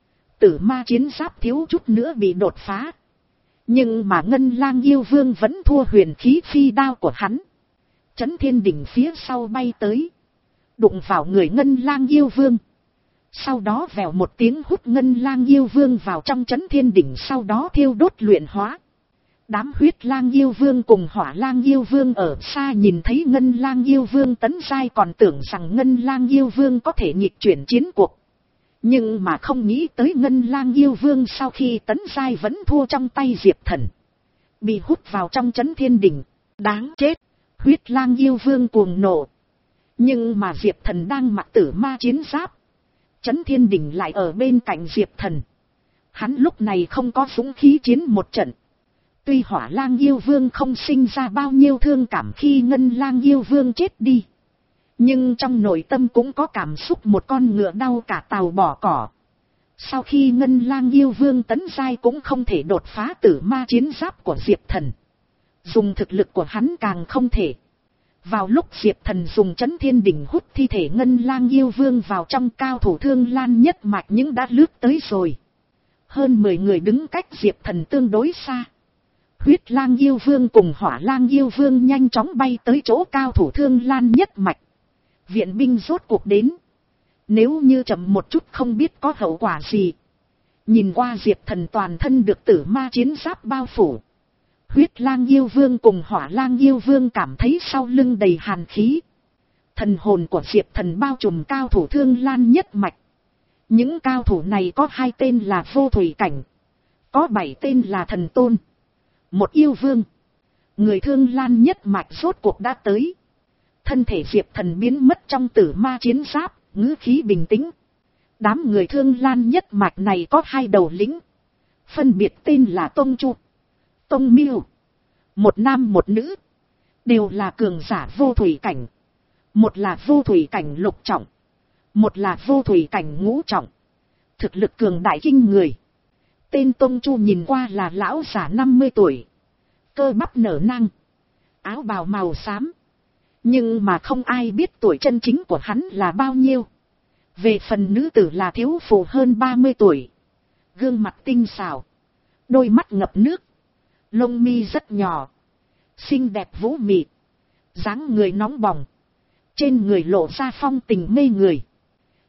Tử ma chiến giáp thiếu chút nữa bị đột phá. Nhưng mà Ngân Lang yêu vương vẫn thua huyền khí phi đao của hắn. Chấn thiên đỉnh phía sau bay tới. Đụng vào người Ngân Lang yêu vương. Sau đó vèo một tiếng hút Ngân Lang yêu vương vào trong chấn thiên đỉnh, sau đó thiêu đốt luyện hóa. Đám huyết lang yêu vương cùng hỏa lang yêu vương ở xa nhìn thấy Ngân Lang yêu vương tấn giai còn tưởng rằng Ngân Lang yêu vương có thể nghịch chuyển chiến cuộc. Nhưng mà không nghĩ tới Ngân Lang yêu vương sau khi tấn giai vẫn thua trong tay Diệp Thần. Bị hút vào trong chấn thiên đỉnh. Đáng chết. Huyết lang yêu vương cuồng nộ. Nhưng mà Diệp Thần đang mặc tử ma chiến giáp. Chấn thiên đỉnh lại ở bên cạnh Diệp Thần. Hắn lúc này không có dũng khí chiến một trận. Tuy hỏa lang yêu vương không sinh ra bao nhiêu thương cảm khi Ngân Lang yêu vương chết đi. Nhưng trong nội tâm cũng có cảm xúc một con ngựa đau cả tàu bỏ cỏ. Sau khi Ngân Lang yêu vương tấn giai cũng không thể đột phá tử ma chiến giáp của Diệp Thần. Dùng thực lực của hắn càng không thể. Vào lúc Diệp Thần dùng chấn thiên đỉnh hút thi thể Ngân Lang yêu vương vào trong, cao thủ Thương Lan nhất mạch những đã lướt tới rồi. Hơn mười người đứng cách Diệp Thần tương đối xa. Huyết lang yêu vương cùng hỏa lang yêu vương nhanh chóng bay tới chỗ cao thủ Thương Lan nhất mạch. Viện binh rốt cuộc đến. Nếu như chậm một chút không biết có hậu quả gì. Nhìn qua Diệp Thần toàn thân được tử ma chiến giáp bao phủ. Huyết lang yêu vương cùng hỏa lang yêu vương cảm thấy sau lưng đầy hàn khí. Thần hồn của Diệp Thần bao trùm cao thủ Thương Lan nhất mạch. Những cao thủ này có hai tên là vô thủy cảnh. Có bảy tên là thần tôn. Một yêu vương. Người Thương Lan nhất mạch rốt cuộc đã tới. Thân thể Diệp Thần biến mất trong tử ma chiến giáp, ngữ khí bình tĩnh. Đám người Thương Lan nhất mạch này có hai đầu lĩnh. Phân biệt tên là Tông Chu, Tông Miêu. Một nam một nữ. Đều là cường giả vô thủy cảnh. Một là vô thủy cảnh lục trọng. Một là vô thủy cảnh ngũ trọng. Thực lực cường đại kinh người. Tên Tông Chu nhìn qua là lão giả năm mươi tuổi. Cơ bắp nở nang. Áo bào màu xám. Nhưng mà không ai biết tuổi chân chính của hắn là bao nhiêu. Về phần nữ tử là thiếu phụ hơn ba mươi tuổi. Gương mặt tinh xảo. Đôi mắt ngập nước. Lông mi rất nhỏ. Xinh đẹp vũ mị. Dáng người nóng bỏng. Trên người lộ ra phong tình mê người.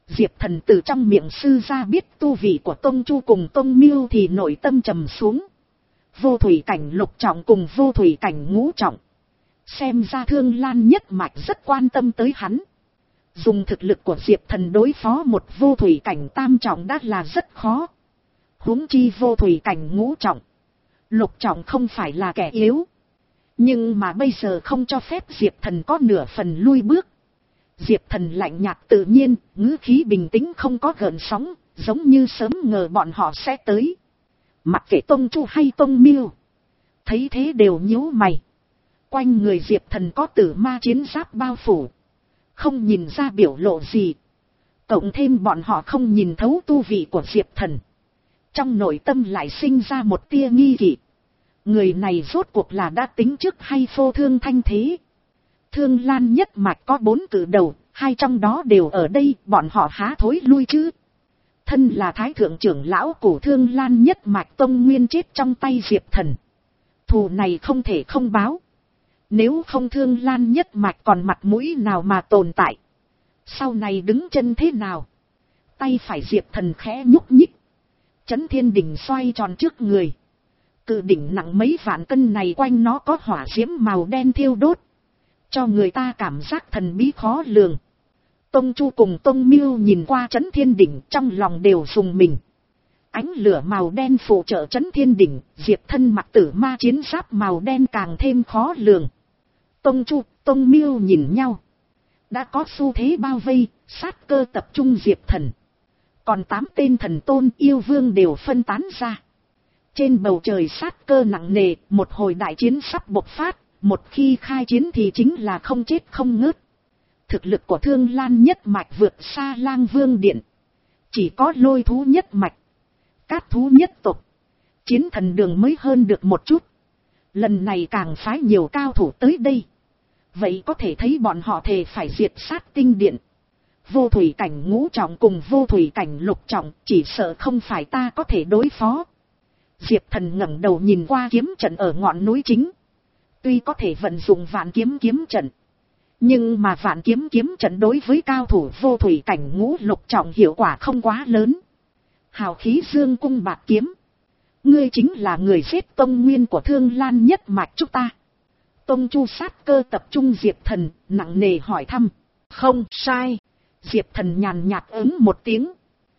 Diệp Thần từ trong miệng sư ra biết tu vị của Tông Chu cùng Tông Miêu thì nội tâm trầm xuống. Vô thủy cảnh lục trọng cùng vô thủy cảnh ngũ trọng. Xem ra Thương Lan nhất mạch rất quan tâm tới hắn. Dùng thực lực của Diệp Thần đối phó một vô thủy cảnh tam trọng đã là rất khó. Huống chi vô thủy cảnh ngũ trọng. Lục trọng không phải là kẻ yếu. Nhưng mà bây giờ không cho phép Diệp Thần có nửa phần lui bước. Diệp Thần lạnh nhạt tự nhiên, ngữ khí bình tĩnh không có gợn sóng, giống như sớm ngờ bọn họ sẽ tới. Mặc kệ Tông Chu hay Tông Miêu, thấy thế đều nhíu mày. Quanh người Diệp Thần có tử ma chiến giáp bao phủ, không nhìn ra biểu lộ gì. Cộng thêm bọn họ không nhìn thấu tu vị của Diệp Thần, trong nội tâm lại sinh ra một tia nghi kỵ. Người này rốt cuộc là đã tính trước hay phô trương thanh thế? Thương Lan nhất mạch có bốn cử đầu, hai trong đó đều ở đây, bọn họ há thối lui chứ? Thân là thái thượng trưởng lão của Thương Lan nhất mạch Tông Nguyên chết trong tay Diệp Thần. Thù này không thể không báo. Nếu không Thương Lan nhất mạch còn mặt mũi nào mà tồn tại? Sau này đứng chân thế nào? Tay phải Diệp Thần khẽ nhúc nhích. Chấn Thiên Đỉnh xoay tròn trước người. Cự đỉnh nặng mấy vạn cân này quanh nó có hỏa diễm màu đen thiêu đốt, cho người ta cảm giác thần bí khó lường. Tông Chu cùng Tông Miêu nhìn qua Chấn Thiên Đỉnh trong lòng đều rùng mình. Ánh lửa màu đen phụ trợ Chấn Thiên Đỉnh, Diệp Thân mặc tử ma chiến giáp màu đen càng thêm khó lường. Tông Chu, Tông Miêu nhìn nhau. Đã có xu thế bao vây, sát cơ tập trung Diệp Thần. Còn tám tên thần tôn yêu vương đều phân tán ra. Trên bầu trời sát cơ nặng nề, một hồi đại chiến sắp bộc phát, một khi khai chiến thì chính là không chết không ngớt. Thực lực của Thương Lan nhất mạch vượt xa Lang Vương Điện. Chỉ có Lôi Thú nhất mạch, Cát Thú nhất tộc, Chiến Thần Đường mới hơn được một chút. Lần này càng phái nhiều cao thủ tới đây. Vậy có thể thấy bọn họ thề phải diệt sát tinh điện. Vô thủy cảnh ngũ trọng cùng vô thủy cảnh lục trọng chỉ sợ không phải ta có thể đối phó. Diệp Thần ngẩng đầu nhìn qua kiếm trận ở ngọn núi chính. Tuy có thể vận dụng vạn kiếm kiếm trận, nhưng mà vạn kiếm kiếm trận đối với cao thủ vô thủy cảnh ngũ lục trọng hiệu quả không quá lớn. Hào khí dương cung bạc kiếm. Ngươi chính là người giết Tông Nguyên của Thương Lan nhất mạch chúng ta. Tông Chu sát cơ tập trung Diệp Thần, nặng nề hỏi thăm. Không sai. Diệp Thần nhàn nhạt ứng một tiếng.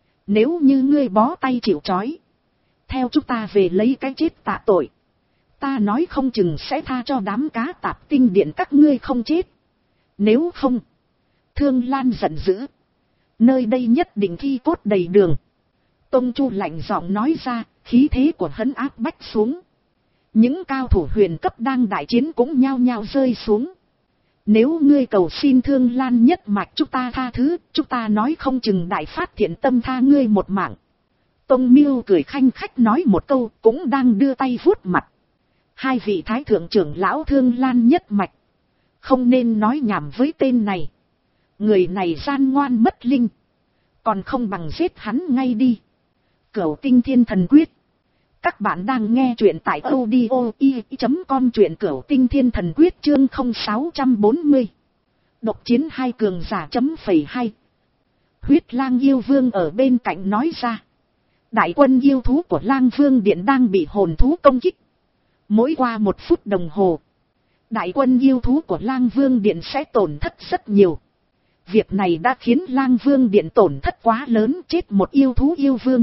Nếu như ngươi bó tay chịu trói, theo chúng ta về lấy cái chết tạ tội, ta nói không chừng sẽ tha cho đám cá tạp tinh điện các ngươi không chết. Nếu không, Thương Lan giận dữ, nơi đây nhất định thi cốt đầy đường. Tông Chu lạnh giọng nói ra, khí thế của hắn áp bách xuống. Những cao thủ huyền cấp đang đại chiến cũng nhao nhao rơi xuống. Nếu ngươi cầu xin Thương Lan nhất mạch chúng ta tha thứ, chúng ta nói không chừng đại phát thiện tâm tha ngươi một mạng. Tông Miêu cười khanh khách nói một câu, cũng đang đưa tay vuốt mặt. Hai vị thái thượng trưởng lão Thương Lan nhất mạch, không nên nói nhảm với tên này. Người này gian ngoan mất linh, còn không bằng giết hắn ngay đi. Cửu Tinh Thiên Thần Quyết. Các bạn đang nghe truyện tại audio i chấm com, truyện Cửu Tinh Thiên Thần Quyết chương không sáu bốn không. Độc chiến hai cường giả chấm phẩy hai. Huyết Lang yêu vương ở bên cạnh nói ra. Đại quân yêu thú của Lang Vương Điện đang bị hồn thú công kích. Mỗi qua một phút đồng hồ, đại quân yêu thú của Lang Vương Điện sẽ tổn thất rất nhiều. Việc này đã khiến Lang Vương Điện tổn thất quá lớn, chết một yêu thú yêu vương.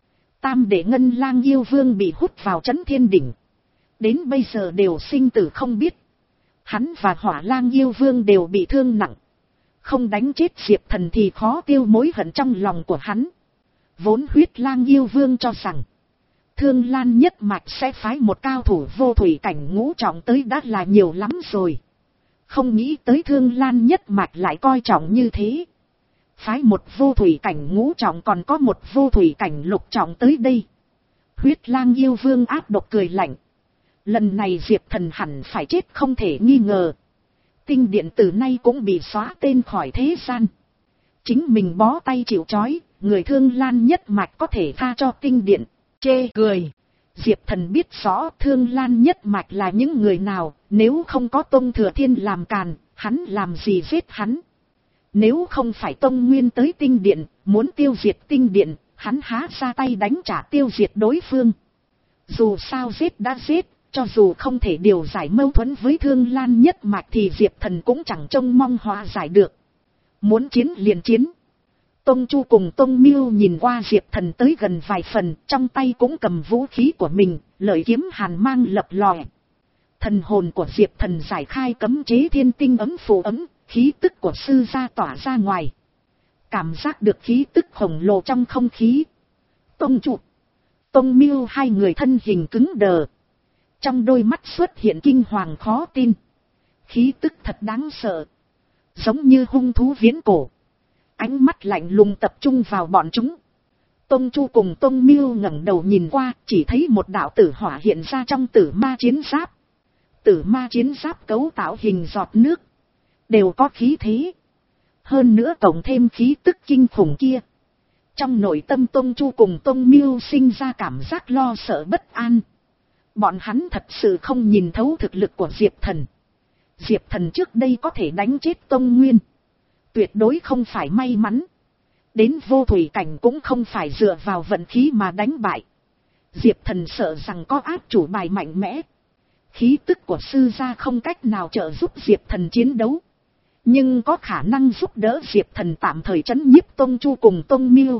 Tam đệ Ngân Lang yêu vương bị hút vào Chấn Thiên Đỉnh, đến bây giờ đều sinh tử không biết. Hắn và Hỏa Lang yêu vương đều bị thương nặng. Không đánh chết Diệp Thần thì khó tiêu mối hận trong lòng của hắn. Vốn Huyết Lang yêu vương cho rằng Thương Lan nhất mạch sẽ phái một cao thủ vô thủy cảnh ngũ trọng tới đã là nhiều lắm rồi. Không nghĩ tới Thương Lan nhất mạch lại coi trọng như thế. Phái một vô thủy cảnh ngũ trọng còn có một vô thủy cảnh lục trọng tới đây. Huyết Lang yêu vương ác độc cười lạnh. Lần này Diệp Thần hẳn phải chết không thể nghi ngờ. Tinh điện từ nay cũng bị xóa tên khỏi thế gian. Chính mình bó tay chịu trói, người Thương Lan nhất mạch có thể tha cho tinh điện. Chê cười. Diệp Thần biết rõ Thương Lan nhất mạch là những người nào, nếu không có Tông Thừa Thiên làm càn, hắn làm gì giết hắn. Nếu không phải Tông Nguyên tới tinh điện, muốn tiêu diệt tinh điện, hắn há ra tay đánh trả tiêu diệt đối phương. Dù sao giết đã giết, cho dù không thể điều giải mâu thuẫn với Thương Lan nhất mạch thì Diệp Thần cũng chẳng trông mong hòa giải được. Muốn chiến liền chiến. Tông Chu cùng Tông Miêu nhìn qua Diệp Thần tới gần vài phần, trong tay cũng cầm vũ khí của mình, lợi kiếm hàn mang lập lòe. Thần hồn của Diệp Thần giải khai cấm chế thiên tinh ấm phù ấm, khí tức của sư gia tỏa ra ngoài. Cảm giác được khí tức khổng lồ trong không khí. Tông Chu, Tông Miêu hai người thân hình cứng đờ. Trong đôi mắt xuất hiện kinh hoàng khó tin. Khí tức thật đáng sợ. Giống như hung thú viễn cổ. Ánh mắt lạnh lùng tập trung vào bọn chúng. Tông Chu cùng Tông Miêu ngẩng đầu nhìn qua, chỉ thấy một đạo tử hỏa hiện ra trong tử ma chiến giáp. Tử ma chiến giáp cấu tạo hình giọt nước. Đều có khí thế. Hơn nữa cộng thêm khí tức kinh khủng kia. Trong nội tâm Tông Chu cùng Tông Miêu sinh ra cảm giác lo sợ bất an. Bọn hắn thật sự không nhìn thấu thực lực của Diệp Thần. Diệp Thần trước đây có thể đánh chết Tông Nguyên. Tuyệt đối không phải may mắn. Đến vô thủy cảnh cũng không phải dựa vào vận khí mà đánh bại. Diệp Thần sợ rằng có áp chủ bài mạnh mẽ. Khí tức của sư gia không cách nào trợ giúp Diệp Thần chiến đấu. Nhưng có khả năng giúp đỡ Diệp Thần tạm thời trấn nhiếp Tông Chu cùng Tông Miêu.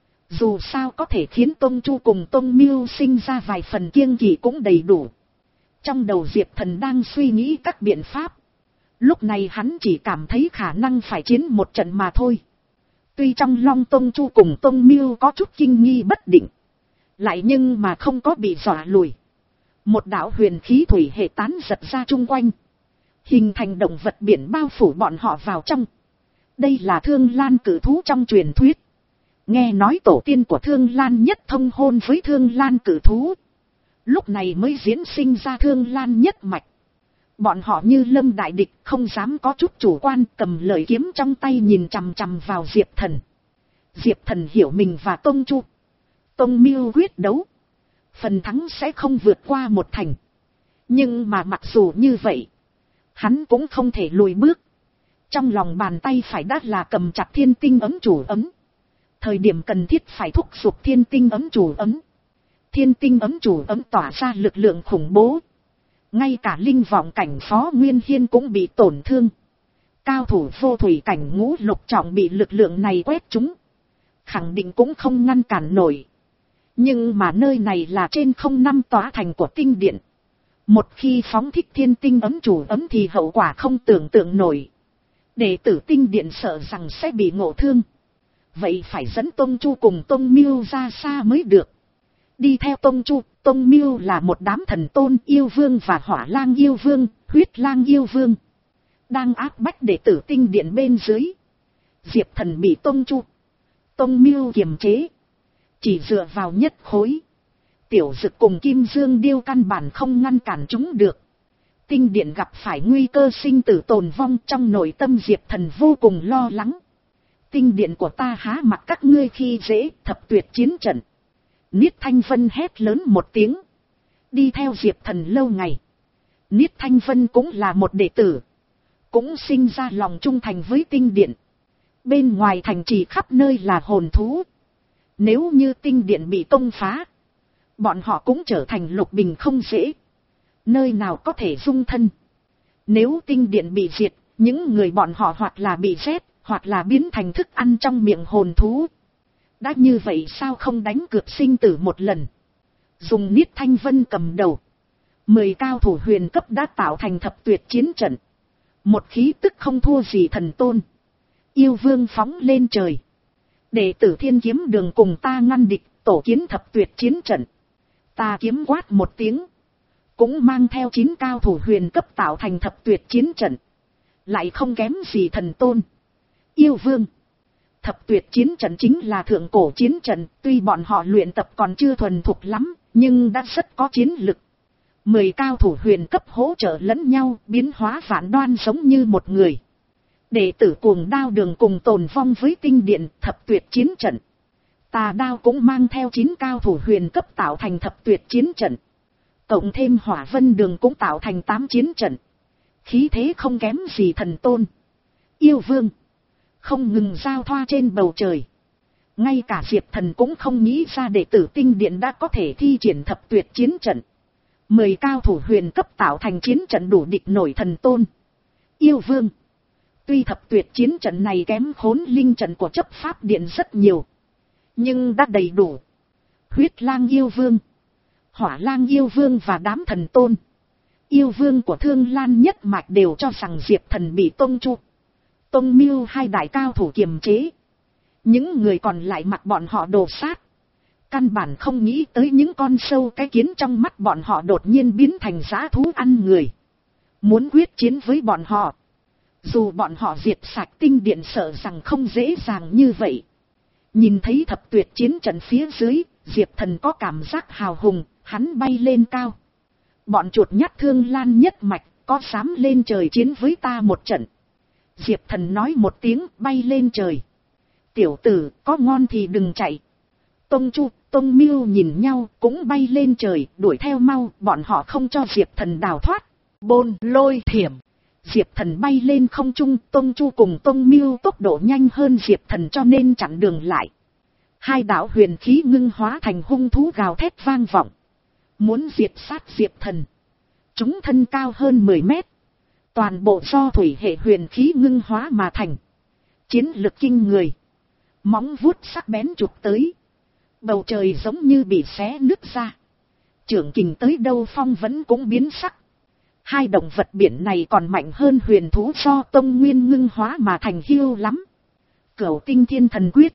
Dù sao có thể khiến Tông Chu cùng Tông Miêu sinh ra vài phần kiêng kỵ cũng đầy đủ. Trong đầu Diệp Thần đang suy nghĩ các biện pháp. Lúc này hắn chỉ cảm thấy khả năng phải chiến một trận mà thôi. Tuy trong lòng Tông Chu cùng Tông Miêu có chút kinh nghi bất định. Lại nhưng mà không có bị dọa lùi. Một đạo huyền khí thủy hệ tán giật ra chung quanh. Hình thành động vật biển bao phủ bọn họ vào trong. Đây là Thương Lan cử thú trong truyền thuyết. Nghe nói tổ tiên của Thương Lan nhất thông hôn với Thương Lan cử thú. Lúc này mới diễn sinh ra Thương Lan nhất mạch. Bọn họ như lâm đại địch không dám có chút chủ quan, cầm lợi kiếm trong tay nhìn chằm chằm vào Diệp Thần. Diệp Thần hiểu mình và Tông Chu, Tông Miêu quyết đấu. Phần thắng sẽ không vượt qua một thành. Nhưng mà mặc dù như vậy, hắn cũng không thể lùi bước. Trong lòng bàn tay phải đã là cầm chặt thiên tinh ấm chủ ấm. Thời điểm cần thiết phải thúc giục thiên tinh ấm chủ ấm. Thiên tinh ấm chủ ấm tỏa ra lực lượng khủng bố. Ngay cả linh vọng cảnh Phó Nguyên Hiên cũng bị tổn thương. Cao thủ vô thủy cảnh ngũ lục trọng bị lực lượng này quét trúng. Khẳng định cũng không ngăn cản nổi. Nhưng mà nơi này là trên không năm tòa thành của tinh điện. Một khi phóng thích thiên tinh ấm chủ ấm thì hậu quả không tưởng tượng nổi. Đệ tử tinh điện sợ rằng sẽ bị ngộ thương. Vậy phải dẫn Tông Chu cùng Tông Miêu ra xa mới được. Đi theo Tông Chu, Tông Miêu là một đám thần tôn yêu vương và hỏa lang yêu vương, huyết lang yêu vương. Đang áp bách đệ tử tinh điện bên dưới. Diệp Thần bị Tông Chu, Tông Miêu kiềm chế. Chỉ dựa vào nhất khối. Tiểu Dực cùng Kim Dương Điêu căn bản không ngăn cản chúng được. Tinh điện gặp phải nguy cơ sinh tử tồn vong, trong nội tâm Diệp Thần vô cùng lo lắng. Tinh điện của ta há mặc các ngươi khi dễ, thập tuyệt chiến trận. Niết Thanh Vân hét lớn một tiếng. Đi theo Diệp Thần lâu ngày. Niết Thanh Vân cũng là một đệ tử. Cũng sinh ra lòng trung thành với tinh điện. Bên ngoài thành trì khắp nơi là hồn thú. Nếu như tinh điện bị công phá, bọn họ cũng trở thành lục bình không dễ. Nơi nào có thể dung thân. Nếu tinh điện bị diệt, những người bọn họ hoặc là bị rét, hoặc là biến thành thức ăn trong miệng hồn thú. Đã như vậy sao không đánh cược sinh tử một lần. Dùng Niết Thanh Vân cầm đầu. Mười cao thủ huyền cấp đã tạo thành thập tuyệt chiến trận. Một khí tức không thua gì thần tôn. Yêu vương phóng lên trời. Đệ tử Thiên Kiếm Đường cùng ta ngăn địch, tổ kiến thập tuyệt chiến trận. Ta kiếm quát một tiếng. Cũng mang theo chín cao thủ huyền cấp tạo thành thập tuyệt chiến trận. Lại không kém gì thần tôn, yêu vương. Thập tuyệt chiến trận chính là thượng cổ chiến trận, tuy bọn họ luyện tập còn chưa thuần thục lắm, nhưng đã rất có chiến lực. Mười cao thủ huyền cấp hỗ trợ lẫn nhau, biến hóa vạn đoan giống như một người. Đệ tử Cuồng Đao Đường cùng tồn vong với tinh điện, thập tuyệt chiến trận. Tà Đao cũng mang theo chín cao thủ huyền cấp tạo thành thập tuyệt chiến trận. Cộng thêm Hỏa Vân Đường cũng tạo thành tám chiến trận. Khí thế không kém gì thần tôn, yêu vương. không ngừng giao thoa trên bầu trời. Ngay cả Diệp Thần cũng không nghĩ ra đệ tử tinh điện đã có thể thi triển thập tuyệt chiến trận. Mười cao thủ huyền cấp tạo thành chiến trận đủ địch nổi thần tôn, yêu vương. Tuy thập tuyệt chiến trận này kém khốn linh trận của chấp pháp điện rất nhiều, nhưng đã đầy đủ. Huyết lang yêu vương, hỏa lang yêu vương và đám thần tôn, yêu vương của Thương Lan nhất mạch đều cho rằng Diệp Thần bị Tông Chu, Tông Miêu hai đại cao thủ kiềm chế. Những người còn lại mặc bọn họ đồ sát. Căn bản không nghĩ tới những con sâu cái kiến trong mắt bọn họ đột nhiên biến thành dã thú ăn người. Muốn quyết chiến với bọn họ. Dù bọn họ diệt sạch tinh điện sợ rằng không dễ dàng như vậy. Nhìn thấy thập tuyệt chiến trận phía dưới, Diệp Thần có cảm giác hào hùng, hắn bay lên cao. Bọn chuột nhắt Thương Lan nhất mạch, có dám lên trời chiến với ta một trận? Diệp Thần nói một tiếng, bay lên trời. Tiểu tử, có ngon thì đừng chạy. Tông Chu, Tông Miêu nhìn nhau, cũng bay lên trời, đuổi theo mau, bọn họ không cho Diệp Thần đào thoát. Bôn lôi thiểm. Diệp Thần bay lên không trung, Tông Chu cùng Tông Miêu tốc độ nhanh hơn Diệp Thần cho nên chặn đường lại. Hai đạo huyền khí ngưng hóa thành hung thú gào thét vang vọng. Muốn diệt sát Diệp Thần. Chúng thân cao hơn mười mét. Toàn bộ do thủy hệ huyền khí ngưng hóa mà thành. Chiến lực kinh người. Móng vuốt sắc bén chụp tới. Bầu trời giống như bị xé nứt ra. Trưởng kình tới đâu phong vẫn cũng biến sắc. Hai động vật biển này còn mạnh hơn huyền thú do Tông Nguyên ngưng hóa mà thành hiêu lắm. Cửu tinh thiên thần quyết.